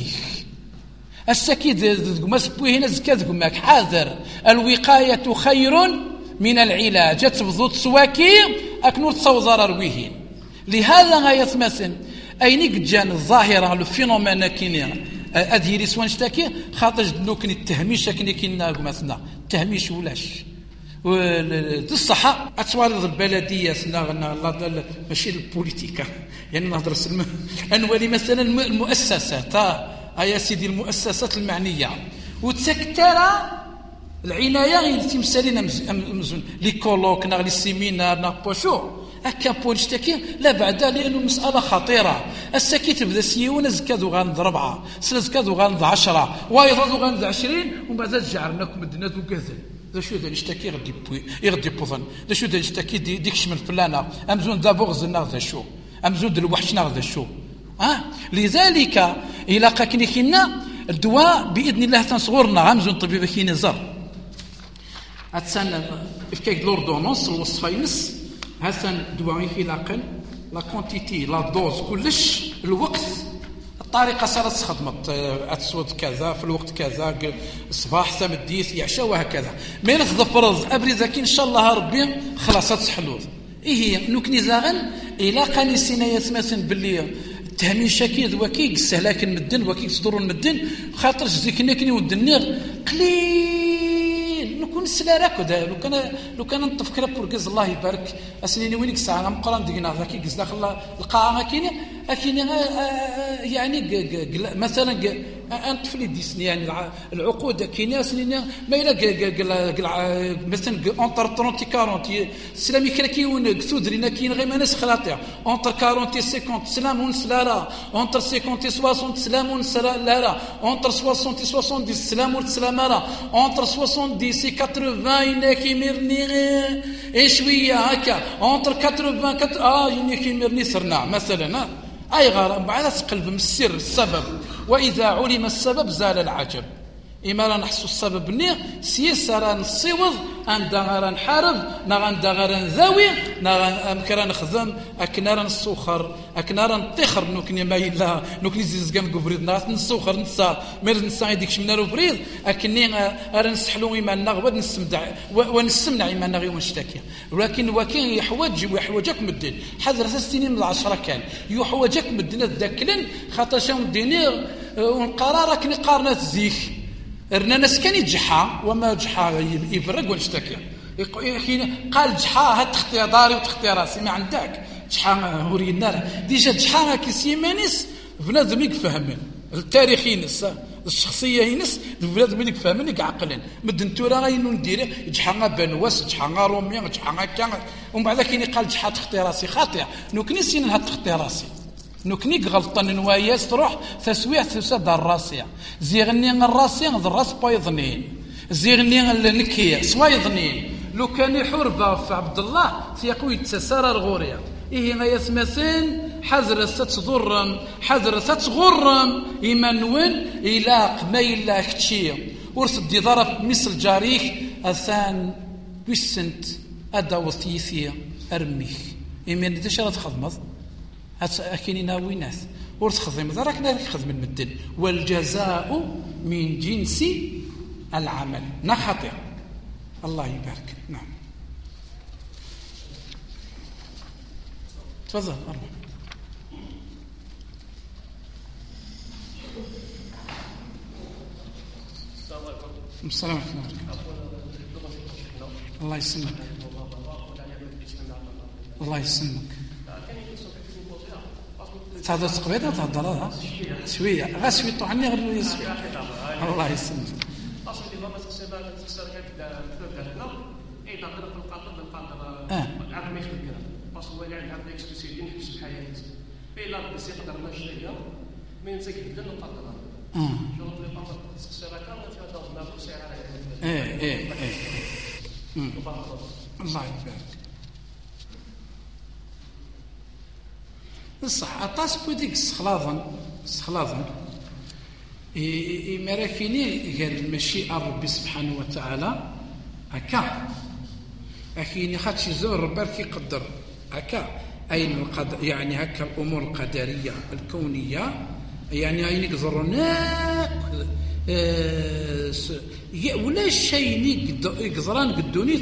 السكيد مسبوي هنا زكاذمك حاذر الوقايه خير من العلاج تبضوا تسواكي اكنور تصوزر رويهين. لهذا غيتمثل اين جان الظاهره الفينومين كاين اديري سوان شتاكي خاطر لوكني التهميش كاين كنا مثلا تهميش ولاش الصحة أتوارد البلدية ماشي البوليتيكا يعني نهضر أنوالي مثلا المؤسسات يا سيدي المؤسسات المعنية وتسكترى العناية تمثالين مزون لي كولوك لي سيمينار بوشو هكا بولشتاكي لا بعد لأنه المسألة خطيرة السكي تبدا سيون زكادو غاند 4 زكادو غاند 10 وايضا غاند 20 ومن بعد جعلناكم مدينة وكذا ذا شو ذا نشتكي يغدي بوظن ذا شو ذا نشتكي ديكش من فلانا امزون ذا بغز ذا شو امزون ذا الوحشنا ذا شو لذلك الى قاكني كنا الدواء باذن الله تنصغرنا امزون طبيب كيني زر هاتسان افكاك لوردونونس الوصفاينس هاتسان دواء الى قل لا كونتيتي لا دوز كلش الوقت الطريقة صارت خدمت أتسود كذا في الوقت كذا الصباح تمديث يعشى وهكذا مين تظفرز أبرزك إن شاء الله ربي خلاصات سحلوذ إيه نوكني زاغن إلا قاني سينا يتمثل باللي التهمين شاكيد وكيك السهلاك المدن وكيك صدور المدن خاطر زيكنا كني ودنيغ قليل نكون السلاراكو لو كان نطفك بوركز الله يبارك اسنيني وينك ساعه مقران دينا ذاك داخل القاعه كاين يعني مثلا انت في ديسني يعني العقود كاينه سنين ما الا مثلا اونتر 30 40 سلامي كراكيون ثودرينا كاين غير ما ناس خلاطيع اونتر 40 50 سلام سلارا اونتر 50 60 سلام سلارا اونتر 60 70 سلام سلامارا اونتر 70 80 كيميرني شويه هكا اونتر 80 كيميرني سرنا مثلا اي غير بعد تقلب من السر السبب واذا علم السبب زال العجب إما راه نحسو السبب ني سيس راه نصيوض عندها راه نحارب نا عندها راه نذاوي نا أمكرا نخدم أكنا راه نسوخر أكنا راه نطيخر نوكني ما إلا نوكني زيزكان كوبريد ناس نسوخر نسا مير نسا يديك شمنا روبريد أكني راه نسحلو إيماننا غود نسمدع ونسمنع إيماننا غير ونشتكي ولكن يحوجك مدين حذر 3 سنين من 10 كان يحوجك مدين الذاكلن خاطر شاو مديني والقرار كني قارنات زيك رنا ناس كان يجحا وما جحا يفرق ونشتكي قال جحا هات تختي داري وتختي راسي ما عندك جحا هوري النار ديجا جحا كيسيمانيس بنادم يفهمن التاريخي نس الشخصيه نس بنادم يفهمن يعقلن مدن تورا غاينو ندير جحا بنواس جحا رومي جحا كان ومن بعد كاين قال جحا تختي راسي خاطئ نوكني سين هات تختي راسي نوكني غلطن نواياس تروح تسويع تسد الراسيه زيغني الراسي الراس بايضنين زيغني النكيه سوايضنين لو كان يحرب في عبد الله سيقوي تسارى الغوريا إيه ما يسمثين حذر ستضرم حذر ستغرم إيمانوين إلاق ما إلا كتشي ورث دي ضرب مثل جاريك أثان بسنت أدا وثيثية أرميك إيمان ديش راه تخدمض أكيني ناويناث ورث خدم ذراك نارك خدم المدن والجزاء من جنس العمل نخطئ الله يبارك نعم تفضل أربع السلام عليكم الله يسلمك الله يسلمك تهضر تقبيضة تهضر شوية غا شوية طعني غير يسوي الله يسلمك إلا ربي سيقدر ماشي من زكي لنا نقدر شغل اللي طلب الشبكه ما تهضرنا بوسع على الله يبارك الصح اطاس بوديك سخلاظا مراكيني غير المشيئه ربي سبحانه وتعالى هكا اكيني خاطشي زور ربي يقدر هكا أين القدر يعني هكا الأمور القدرية الكونية يعني أين يقدرنا ولا شيء يقدران قدونيت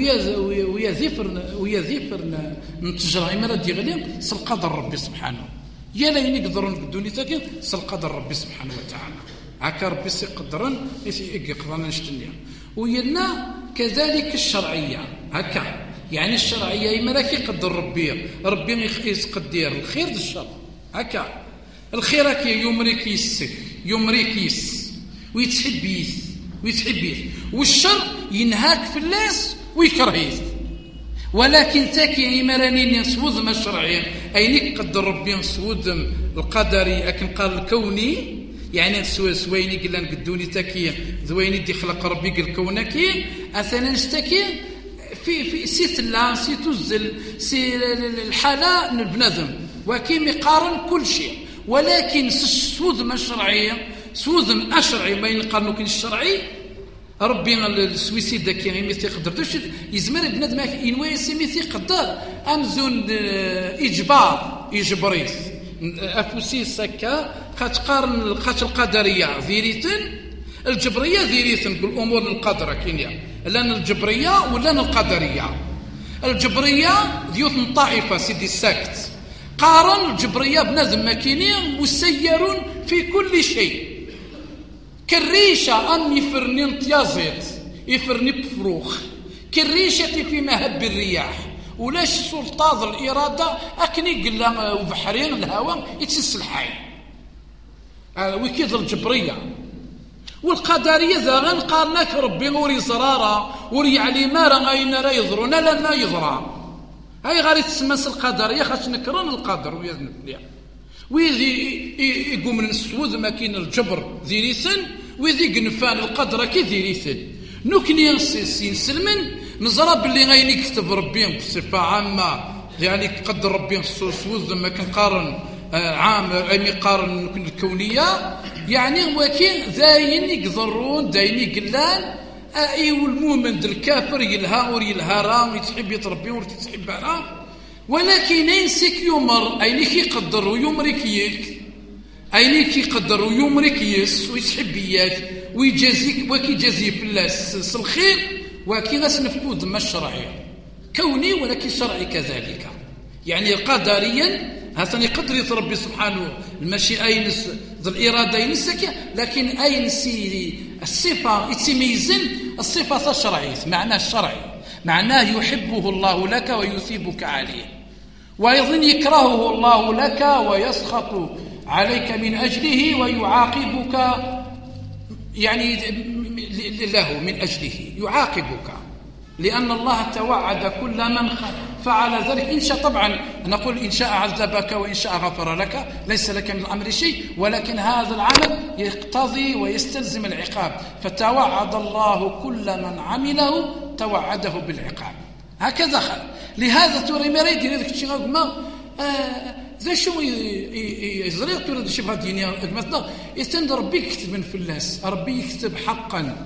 ويا ذفرنا نتجرى إما ردي غليم سالقدر ربي سبحانه يا لا يقدرون قدونيت لكن سالقدر ربي سبحانه وتعالى هكا ربي سيقدرن يقدرنا نشتنيا ويلنا كذلك الشرعية هكا يعني الشرعية إما راك يقدر ربي يقدر الخير للشر هكا الخير راك يمريك يسك يمريك يس ويتحبيث والشر ينهاك في اللاس ويكرهيث ولكن تاكي إما راني نسود ما الشرعي أين يقدر ربي نسود القدري أكن قال الكوني يعني سويني قلنا نقدوني تاكي ذويني دي خلق ربي قل كونكي أثناً نشتكي في سيت الله سيت الزل سي الحالة البنادم وكيم يقارن كل شيء ولكن سود ما الشرعية سود ما الشرعي ما ينقارنوا كل الشرعي ربي السويسي داك يعني يقدر دوش يزمر بنادم ينوي سيمي يقدر امزون اجباريث افوسي سكا كتقارن خاطر القدريه ذيريتن الجبريه ذيريتن بالامور القدره كينيا لان الجبريه ولا القدريه الجبريه ديوت طائفه سيدي الساكت قارن الجبريه بنادم ماكينين مسير في كل شيء كالريشه ان يفرني انطيازيت يفرني بفروخ كالريشه في مهب الرياح ولاش سلطات الاراده اكني قلنا وبحرين الهواء يتسس الحي وكيد الجبريه والقدريه ذا غنقارناك ربي وري زراره وري علي ما راه غاين راه يضرون لا ما يضرى هاي غير تسمس القدريه خاص نكرن القدر ويا ويذي يقوم من السود ما كاين الجبر ذي ريثن ويذي قنفان القدره كي ذي ريثن نوكني ينسلمن نزرى باللي غاين يكتب ربي بصفه عامه يعني قدر ربي السود ما كنقارن عام مقارن الكونية يعني ولكن ذاين يقدرون ذاين يقلان اي والمؤمن الكافر يلها ور يلها راه يتحب يتربي ور تتحب راه ولكن ينسك يمر اينك يقدر ويمرك يك اينك يقدر ويمرك يس ويتحب اياك ويجازيك وكيجازي في الله الخير ولكن نفقوا ذم الشرعيه كوني ولكن شرعي كذلك يعني قدريا هذا يقدر يتربي سبحانه المشيئه ينس الاراده ينسك لكن اين الصفه يتميزن الصفه الشرعيه معناه الشرعي معناه يحبه الله لك ويثيبك عليه وايضا يكرهه الله لك ويسخط عليك من اجله ويعاقبك يعني له من اجله يعاقبك لأن الله توعد كل من فعل ذلك إن شاء طبعا نقول إن شاء عذبك وإن شاء غفر لك ليس لك من الأمر شيء ولكن هذا العمل يقتضي ويستلزم العقاب فتوعد الله كل من عمله توعده بالعقاب هكذا لهذا توري مريد يدير داك الشيء غما ذا شو يزري توري شي بهاد الدنيا مثلا يستند ربي يكتب من فلاس ربي يكتب حقا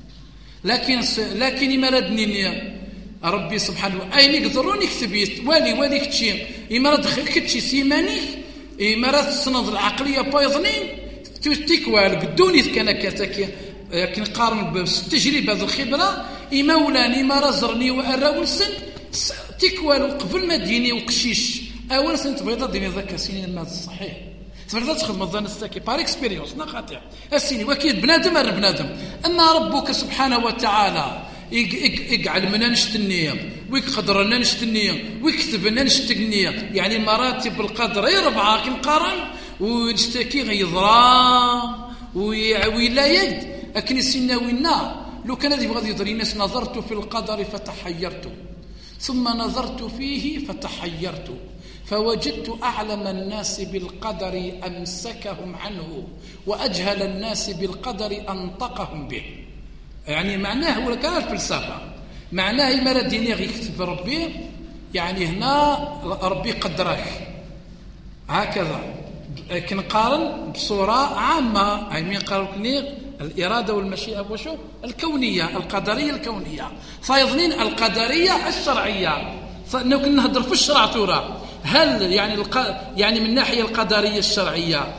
لكن يمردني ربي سبحانه اين يقدرون يكتب والي كتشي يمرد كتشي سيمانيك يمرد السنض العقليه بايضنين تيكوال بدوني كان كتاكي لكن قارن بالتجربه ذو الخبره يمولاني ما رزرني واراول سن تيكوال قبل ما ديني وقشيش اول سنه تبغي ديني ذاك سنين المال الصحيح تفرض تخدم الظن الساكي بار اكسبيريونس نقاطع السيني وكيد بنادم ان ربك سبحانه وتعالى يجعل منا نشت النية ويقدر لنا نشت النية ويكتب لنا نشت النية يعني مراتب القدر ربعة كنقارن ونشتكي غيضرا ولا يد لكن السنة وينا لو كان يبغى يضري الناس نظرت في القدر فتحيرت ثم نظرت فيه فتحيرت فوجدت أعلم الناس بالقدر أمسكهم عنه وأجهل الناس بالقدر أنطقهم به يعني معناه هو كان الفلسفة معناه ما رديني يكتب ربي يعني هنا ربي قدرك هكذا كنقارن بصورة عامة يعني قارن الإرادة والمشيئة وشو الكونية القدرية الكونية فيظنين القدرية الشرعية فنمكن نهضر في الشرع ترى هل يعني من الناحية القدرية الشرعية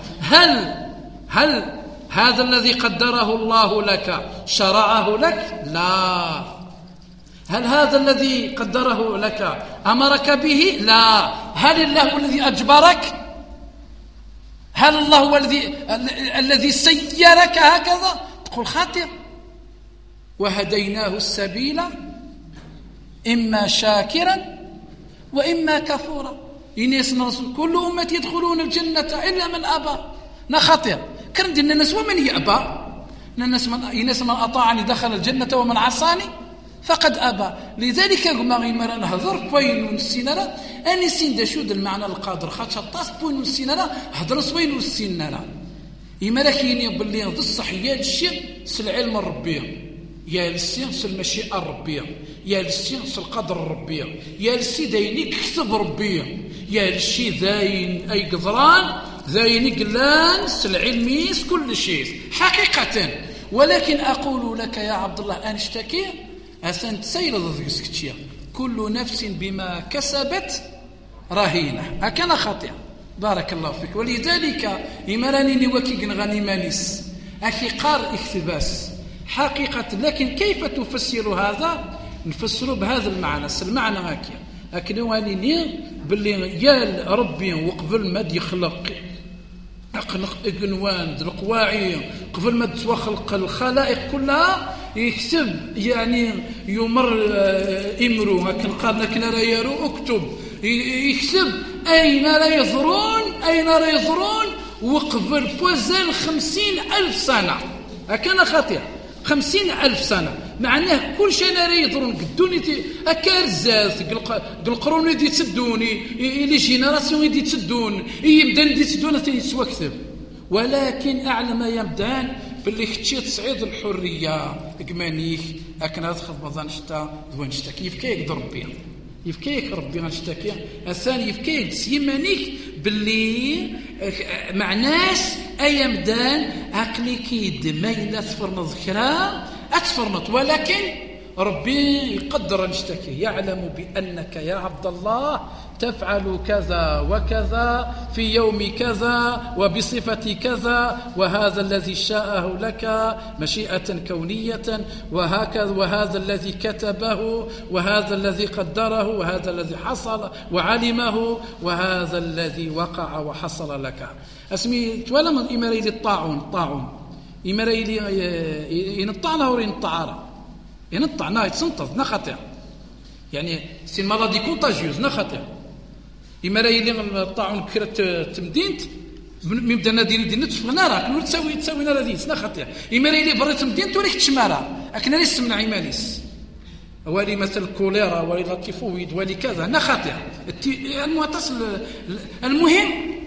هل هذا الذي قدره الله لك شرعه لك؟ لا. هل هذا الذي قدره لك أمرك به؟ لا. هل الله الذي أجبرك؟ هل الله هو الذي سيرك هكذا؟ تقول خاطر. وهديناه السبيل إما شاكرا وإما كفورا. ينيس نرسل كل أمة يدخلون الجنة إلا من أبى. نخطر كرم دينا الناس ومن يأبى الناس من أطاعني دخل الجنة ومن عصاني فقد أبى. لذلك ما غير نهضر بوين ونسينا أني سين دشود المعنى القادر خاطر طاس بوين ونسينا هضر سوين ونسينا إما لكن باللي ضد الصحية الشيء العلم الربي يا للسي المشيئة الربية يا للسي القدر الربية يا للسي داين يكتب ربية يا للشي داين أي قدران داين قلان العلميس كل شيء حقيقة. ولكن أقول لك يا عبد الله أنشتكي أثن تسير ضد سكتشيا كل نفس بما كسبت رهينة هكذا خاطئ. بارك الله فيك. ولذلك إمراني وكي غني مانيس أكي قار اكتباس حقيقة. لكن كيف تفسر هذا؟ نفسره بهذا المعنى هكذا. لكن وانيني باللي يا ربي وقبل ما يخلق اقنوان القواعي قبل ما تخلق الخلائق كلها يكتب يعني يمر امرو هكذا قال لك لا يرو اكتب يكتب أين لا يضرون وقبل فوزان 50,000 سنة هكذا خاطئ 50,000 سنة معناه كل شيء لا يضرون قدوني أكارزات القرون يدي تسدوني لي جينيراسيون يدي تسدون يبدا يدي تسدون تيسوا كتب. ولكن أعلم يبدان باللي كتشي تصعيد الحرية كمانيك لكن هذا خذ بضان شتا دوان شتا كيف كيقدر ربي يفكيك ربي غنشتكي. الثاني يفكيك سيمانيك باللي مع ناس ايام دان عقلي كيد ما الا تفرنض ذكرى اتفرنط، ولكن ربي يقدر نشتكي، يعلم بأنك يا عبد الله تفعل كذا وكذا في يوم كذا وبصفة كذا، وهذا الذي شاءه لك مشيئة كونية، وهكذا، وهذا الذي كتبه، وهذا الذي قدره، وهذا الذي حصل وعلمه، وهذا الذي وقع وحصل لك. اسمي ولا من إماري الطاعون إماري ينطعنا ورينطعارا ينطع يتسنطض نخطئ، يعني سي المالادي كونتاجيوز نخطئ. إما راهي لي الطاعون كرة تمدينت مبدا نادي تفغنا راك نور تساوي نار ديس نخطئ. إما راهي لي برا تمدينت وريك تشمارا أكنا لي سمنا عماليس ولي مثل الكوليرا ولي التيفويد ولي كذا نخطئ. المهم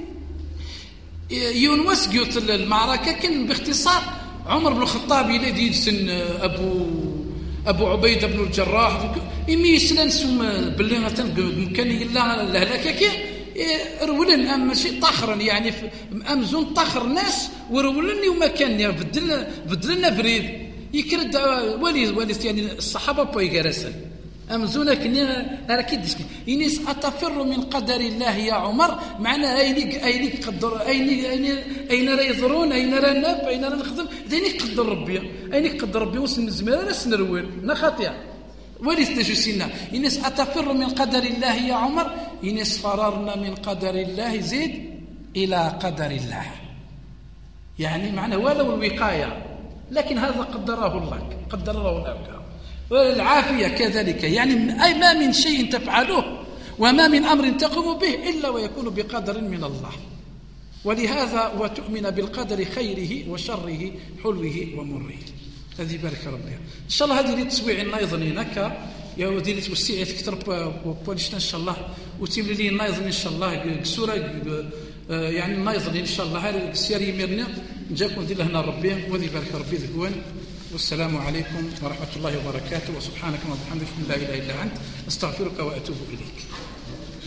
يونس قلت المعركة كان باختصار عمر بن الخطاب الذي سن أبو عبيدة بن الجراح إمي يسلنسهم باللي ممكن يلا الهلاكة كي رولن أما شيء طخرا يعني أمزون طخر ناس ورولن وما كان بدلنا بريد يكرد ولي يعني الصحابة بوي جرسل أمزون كني أركيد إنيس أتفر من قدر الله يا عمر معنا أينك قدر أين راه يضرون أين راه ناب أين راه نخدم أينك قدر ربي أينك قدر ربي وسن الزمان ناس نروين نخاطئ وليس تجسنا إنيس أتفر من قدر الله يا عمر إنيس فررنا من قدر الله زيد إلى قدر الله، يعني معنى ولو الوقاية لكن هذا قدره الله والعافية كذلك، يعني ما من شيء تفعله وما من أمر تقوم به إلا ويكون بقدر من الله. ولهذا وتؤمن بالقدر خيره وشره حلوه ومره. هذه بارك ربي إن شاء الله. هذه اللي تسويع النايضن هناك يا ودي اللي توسيع كتر بونشنا إن شاء الله وتملي لي النايضن إن شاء الله سورة يعني النايضن إن شاء الله هذا السياري ميرنا نجاكم دي لهنا ربي وذي بارك ربي ذكوان. والسلام عليكم ورحمة الله وبركاته، وسبحانك اللهم وبحمدك لا إله إلا أنت أستغفرك وأتوب إليك.